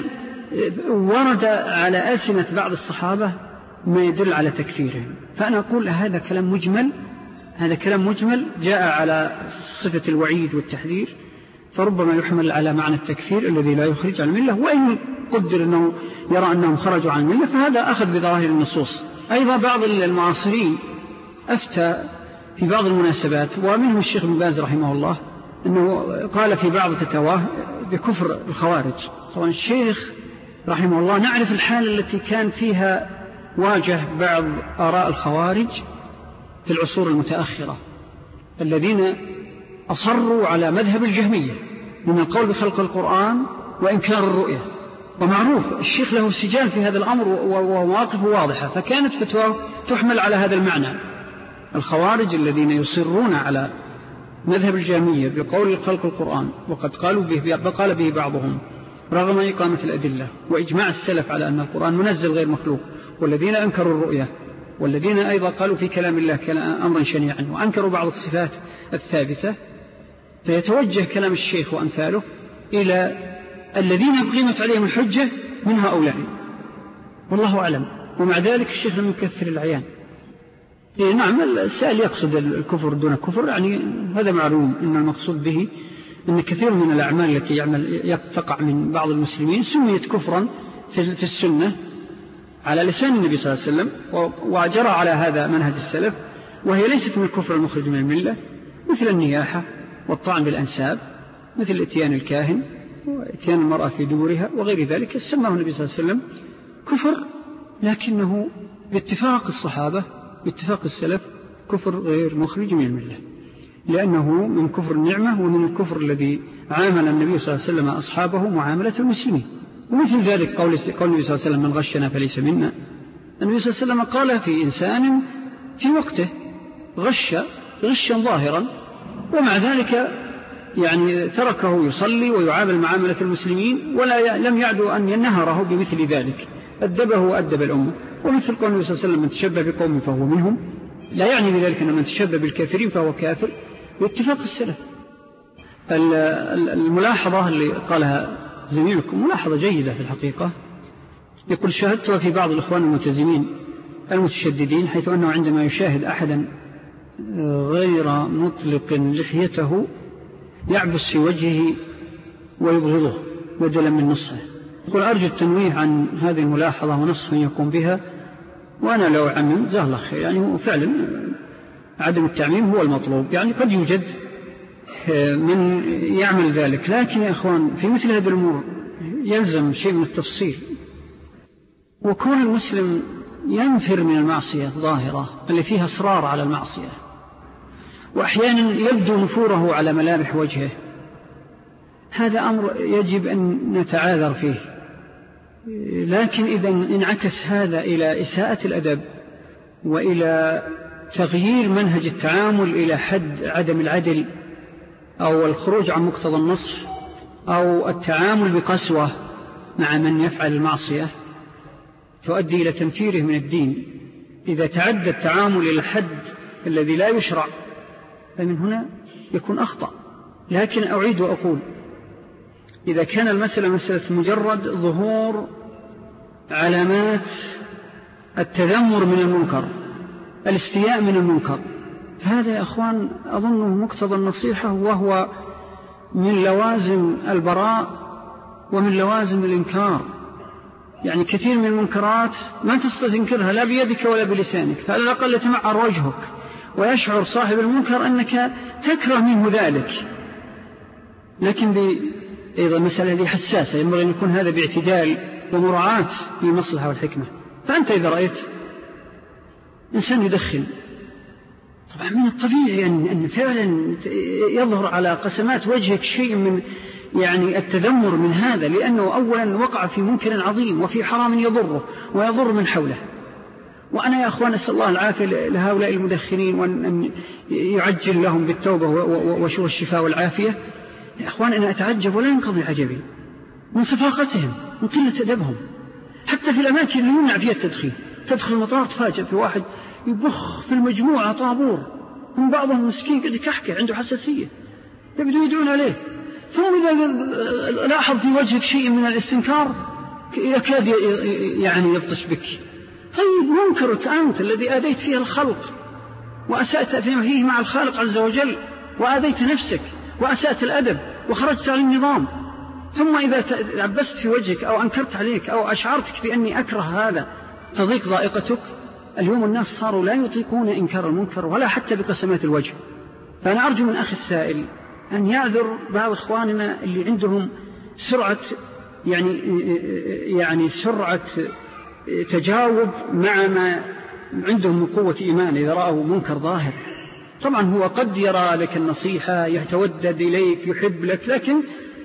ورد على ألسنة بعض الصحابة ما يدل على تكفيرهم. فأنا أقول هذا كلام مجمل، هذا كلام مجمل جاء على صفة الوعيد والتحذير، فربما يحمل على معنى التكفير الذي لا يخرج عن الملة، وإن قدر أنه يرى أنهم خرجوا عن الملة فهذا أخذ بظواهر النصوص. أيضا بعض المعاصرين أفتى في بعض المناسبات، ومنهم الشيخ ابن باز رحمه الله، أنه قال في بعض فتاواه بكفر الخوارج. طبعا الشيخ رحمه الله نعرف الحالة التي كان فيها واجه بعض آراء الخوارج في العصور المتأخرة الذين أصروا على مذهب الجهمية من القول بخلق القرآن وإنكار الرؤية، ومعروف الشيخ له سجال في هذا الأمر ومواقفه واضحة، فكانت فتوى تحمل على هذا المعنى. الخوارج الذين يصرون على مذهب الجهمية بقول خلق القرآن، وقد قالوا به قال به بعضهم رغم إقامة الأدلة وإجماع السلف على أن القرآن منزل غير مخلوق، والذين أنكروا الرؤية، والذين أيضا قالوا في كلام الله أمرا شنيعا وأنكروا بعض الصفات الثابتة. فيتوجه كلام الشيخ وأمثاله إلى الذين قيمت عليهم الحجة من هؤلاء، والله أعلم. ومع ذلك الشيخ لم يكفر العيان. إيه نعم، السائل يقصد الكفر دون كفر، يعني هذا معلوم أن المقصود به أن كثير من الأعمال التي يعمل تقع من بعض المسلمين سميت كفرا في السنة على لسان النبي صلى الله عليه وسلم، وجرى على هذا منهج السلف، وهي ليست من الكفر المخرج من الملة، مثل النياحة والطعن بالأنساب، مثل اتيان الكاهن واتيان المرأة في دورها وغير ذلك، سماه النبي صلى الله عليه وسلم كفر، لكنه باتفاق الصحابة باتفاق السلف كفر غير مخرج من الملة، لأنه من كفر النعمة ومن الكفر الذي عامل النبي صلى الله عليه وسلم أصحابه معاملة المسلمين. ومثل ذلك قول النبي صلى الله عليه وسلم من غشنا فليس منا. النبي صلى الله عليه وسلم قال في إنسان في وقته غش غشا ظاهرا، ومع ذلك يعني تركه يصلي ويعامل معاملة المسلمين، ولا لم يعدو أن ينهره بمثل ذلك، أدبه وأدب الأمة. ومثل قول النبي صلى الله عليه وسلم من تشبه بقوم فهو منهم، لا يعني بذلك أن من تشبه بالكافرين فهو كافر باتفاق السلف. الملاحظة اللي قالها زميلكم ملاحظة جيدة في الحقيقة، يقول شاهدتها في بعض الإخوان الملتزمين المتشددين، حيث أنه عندما يشاهد أحدا غير مطلق لحيته يعبس في وجهه ويبغضه بدلا من نصحه. يقول أرجو التنويه عن هذه الملاحظة ونصح يقوم بها، وأنا لو عمم جزاه الله خير. يعني هو فعلا عدم التعميم هو المطلوب، يعني قد يوجد من يعمل ذلك، لكن يا أخوان في مثل هذه الأمور يلزم شيء من التفصيل. وكون المسلم ينفر من المعصية الظاهرة اللي فيها إصرار على المعصية، وأحيانا يبدو نفوره على ملامح وجهه، هذا أمر يجب أن نتعاذر فيه. لكن إذا انعكس هذا إلى إساءة الأدب وإلى تغيير منهج التعامل إلى حد عدم العدل أو الخروج عن مقتضى النصح أو التعامل بقسوة مع من يفعل المعصية، تؤدي إلى تنفيره من الدين. إذا تعدى التعامل إلى الحد الذي لا يشرع فمن هنا يكون أخطأ. لكن أعيد وأقول إذا كان المسألة مسألة مجرد ظهور علامات التذمر من المنكر، الاستياء من المنكر، فهذا يا أخوان أظنه مقتضى النصيحة، وهو من لوازم البراء ومن لوازم الإنكار. يعني كثير من المنكرات ما تستطيع تنكرها لا بيدك ولا بلسانك، فعلى الأقل يتمعر وجهك ويشعر صاحب المنكر أنك تكره منه ذلك. لكن أيضا المسألة هذه حساسة، ينبغي أن يكون هذا باعتدال ومراعاة للمصلحة والحكمة. فأنت إذا رأيت إنسان يدخن، طبعا من الطبيعي أن فعلا يظهر على قسمات وجهك شيء من يعني التذمر من هذا، لأنه أولا وقع في منكر عظيم وفي حرام يضره ويضر من حوله. وأنا يا أخوان أسأل الله العافية لهؤلاء المدخنين وأن يعجل لهم بالتوبة والشفاء والعافية. يا أخوان أنا أتعجب ولا ينقضي عجبي من صفاقتهم، من قلة أدبهم، حتى في الأماكن اللي يمنع فيها التدخين. تدخل المطار تفاجأ في واحد يبخ في المجموعة طابور، من بعضهم مسكين قد يكحكح عنده حساسية، يبدو يدعون عليه. ثم إذا لاحظ في وجهك شيء من الاستنكار يكاد يعني يبطش بك. طيب منكرك أنت الذي آذيت فيه الخلق وأسأت فيه مع الخالق عز وجل، وآذيت نفسك وأسأت الأدب وخرجت عن النظام. ثم إذا عبست في وجهك أو أنكرت عليك أو أشعرتك بأني أكره هذا تضيق ضائقتك. اليوم الناس صاروا لا يطيقون إنكار المنكر ولا حتى بقسمات الوجه. فأنا أرجو من أخي السائل أن يعذر بعض إخواننا اللي عندهم سرعة يعني يعني سرعة تجاوب مع ما عندهم من قوة إيمان إذا رأوا منكر ظاهر. طبعا هو قد يرى لك النصيحة، يتودد إليك، يحب لك، لكن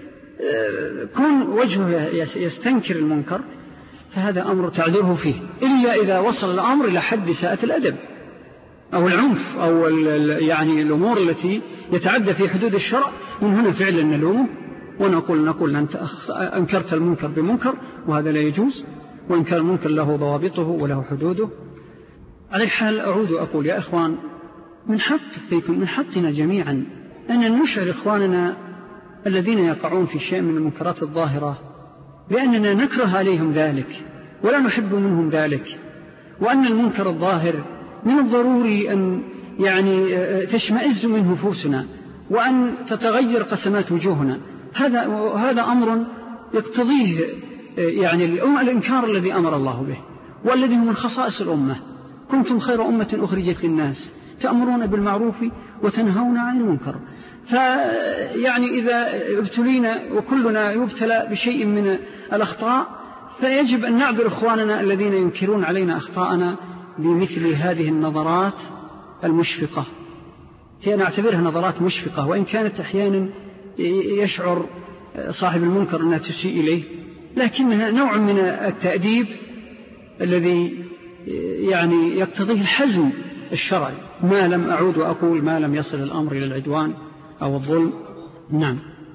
كون وجهه يستنكر المنكر فهذا أمر تعذره فيه، إلا إذا وصل الأمر إلى حد ساءة الأدب أو العنف أو يعني الأمور التي يتعدى في حدود الشرع. من هنا فعلا نلومه ونقول نقول أنت أنكرت المنكر بمنكر وهذا لا يجوز، وإن كان المنكر له ضوابطه وله حدوده. على حال أعود أقول يا إخوان، من حقكم من حقنا جميعا أن نشعر إخواننا الذين يقعون في شيء من المنكرات الظاهرة بأننا نكره عليهم ذلك ولا نحب منهم ذلك، وأن المنكر الظاهر من الضروري أن يعني تشمئز منه نفوسنا وأن تتغير قسمات وجوهنا. هذا هذا أمر يقتضيه يعني الإنكار الذي أمر الله به والذي هو من خصائص الأمة. كنتم خير أمة أخرجت للناس تأمرون بالمعروف وتنهون عن المنكر. فيعني إذا ابتلينا وكلنا يبتلى بشيء من الأخطاء فيجب أن نعذر إخواننا الذين ينكرون علينا أخطاءنا بمثل هذه النظرات المشفقة. هي نعتبرها نظرات مشفقة، وإن كانت أحيانا يشعر صاحب المنكر أنها تسيء إليه، لكنها نوع من التأديب الذي يعني يقتضيه الحزم الشرعي، ما لم أعود وأقول ما لم يصل الأمر إلى العدوان أو الظلم. نعم.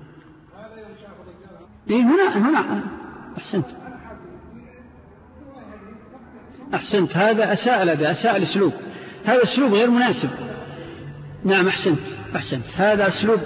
إيه هنا هنا أحسنت أحسنت هذا أساء الأداء، أساء الأسلوب، هذا أسلوب غير مناسب. نعم أحسنت أحسنت هذا أسلوب.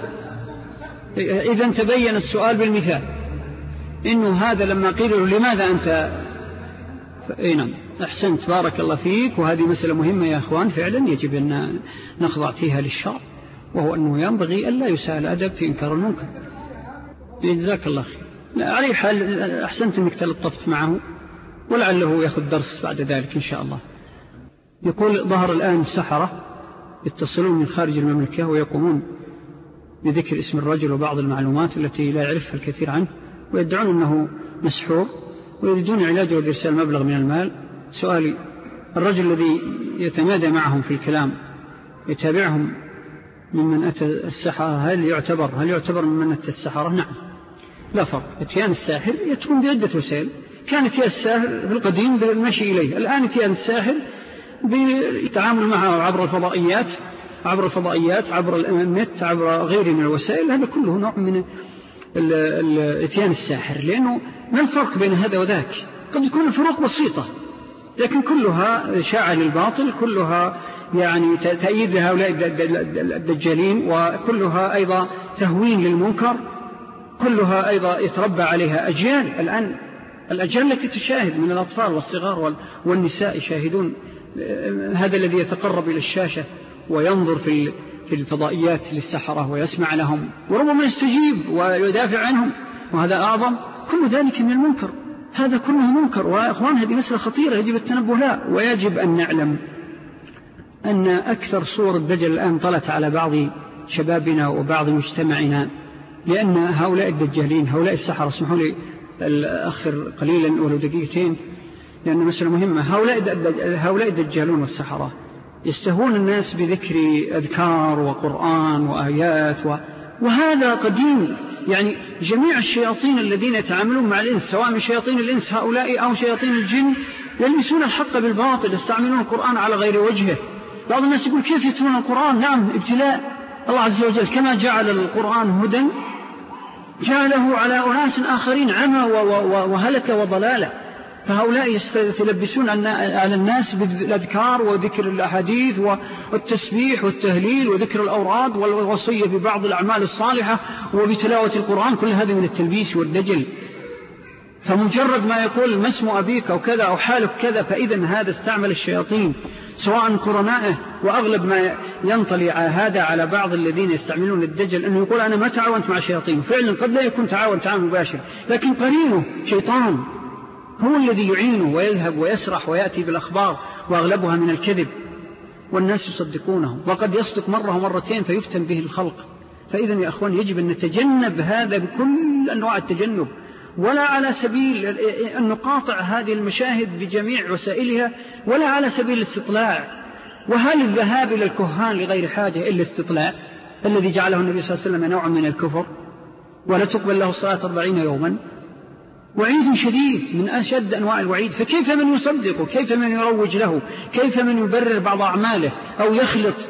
إذا تبين السؤال بالمثال إنه هذا لما قيل له لماذا أنت إيه نعم أحسنت بارك الله فيك. وهذه مسألة مهمة يا أخوان، فعلا يجب أن نخضع فيها للشرع، وهو أنه ينبغي أن لا يساء الأدب في إنكار المنكر. جزاك الله خير. على حال أحسنت أنك تلطفت معه، ولعله يأخذ درس بعد ذلك إن شاء الله. يقول ظهر الآن السحرة يتصلون من خارج المملكة ويقومون بذكر اسم الرجل وبعض المعلومات التي لا يعرفها الكثير عنه، ويدعون أنه مسحور ويريدون علاجه بإرسال مبلغ من المال. سؤالي، الرجل الذي يتمادى معهم في الكلام يتابعهم ممن أتى السحرة، هل يعتبر هل يعتبر ممن أتى السحرة؟ نعم لا فرق. اتيان الساحر يتكون بعدة وسائل. كان اتيان الساحر في القديم بالمشي إليه، الآن اتيان الساحر بالتعامل معه عبر الفضائيات عبر الفضائيات عبر النت عبر غيره من الوسائل. هذا كله نوع من اتيان الساحر، لأنه ما الفرق بين هذا وذاك؟ قد يكون الفروق بسيطة لكن كلها شاعة للباطل، كلها يعني تأييد لهؤلاء الدجالين، وكلها أيضا تهوين للمنكر، كلها أيضا يتربى عليها أجيال. الآن الأجيال التي تشاهد من الأطفال والصغار والنساء يشاهدون هذا الذي يتقرب إلى الشاشة وينظر في في الفضائيات للسحرة ويسمع لهم وربما يستجيب ويدافع عنهم، وهذا أعظم. كل ذلك من المنكر، هذا كله منكر. وأخوان هذه مسألة خطيرة يجب التنبه لها. ويجب أن نعلم أن أكثر صور الدجل الآن طلت على بعض شبابنا وبعض مجتمعنا، لأن هؤلاء الدجالين هؤلاء السحرة، اسمحوا لي الأخر قليلا ولو دقيقتين لأن مسألة مهمة. هؤلاء هؤلاء الدجالون والسحرة يستهون الناس بذكر أذكار وقرآن وآيات و... وهذا قديم. يعني جميع الشياطين الذين يتعاملون مع الإنس سواء من شياطين الإنس هؤلاء أو شياطين الجن يلبسون الحق بالباطل، يستعملون القرآن على غير وجهه. بعض الناس يقول كيف يتلون القرآن؟ نعم ابتلاء. الله عز وجل كما جعل القرآن هدى جعله على أناس آخرين عمى وهلك وضلالة، فهؤلاء يتلبسون على الناس بالأذكار وذكر الأحاديث والتسبيح والتهليل وذكر الأوراد والوصية ببعض الأعمال الصالحة وبتلاوة القرآن، كل هذا من التلبيس والدجل. فمجرد ما يقول ما اسم أبيك أو كذا أو حالك كذا، فإذا هذا استعمل الشياطين سواء قرنائه. وأغلب ما ينطلي هذا على بعض الذين يستعملون الدجل أنه يقول أنا ما تعاونت مع شياطين، فعلا قد لا يكون تعاون تعاون مباشر، لكن قرينه شيطان هو الذي يعينه ويذهب ويسرح ويأتي بالأخبار وأغلبها من الكذب، والناس يصدقونه، وقد يصدق مرة ومرتين فيفتن به الخلق. فإذا يا أخوان يجب أن نتجنب هذا بكل أنواع التجنب، ولا على سبيل أن نقاطع هذه المشاهد بجميع وسائلها، ولا على سبيل الاستطلاع. وهل الذهاب إلى الكهان لغير حاجة إلا استطلاع الذي جعله النبي صلى الله عليه وسلم نوعا من الكفر؟ ولا تقبل له الصلاة أربعين يوما، وعيد شديد من أشد أنواع الوعيد. فكيف من يصدقه؟ كيف من يروج له؟ كيف من يبرر بعض أعماله أو يخلط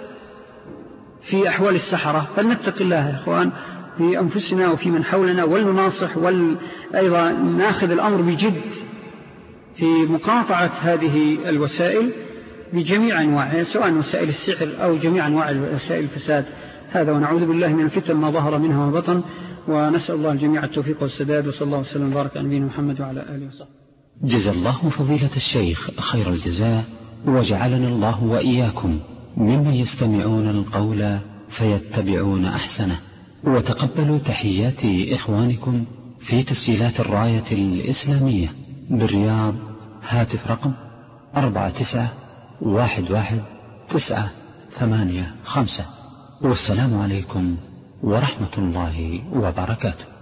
في أحوال السحرة؟ فلنتق الله يا أخوان في أنفسنا وفي من حولنا، ولنناصح وأيضا ناخذ الأمر بجد في مقاطعة هذه الوسائل بجميع أنواعها، سواء وسائل السحر أو جميع أنواع وسائل الفساد. هذا ونعوذ بالله من الفتن ما ظهر منها وما بطن، ونسأل الله الجميع التوفيق والسداد، وصلى الله وسلم وبارك على نبينا محمد وعلى آله وصحبه. جزا الله فضيلة الشيخ خير الجزاء، وجعلنا الله وإياكم ممن يستمعون القول فيتبعون أحسنه. وتقبلوا تحيات إخوانكم في تسجيلات الراية الإسلامية بالرياض، هاتف رقم أربعة تسعة واحد واحد تسعة ثمانية خمسة. والسلام عليكم ورحمة الله وبركاته.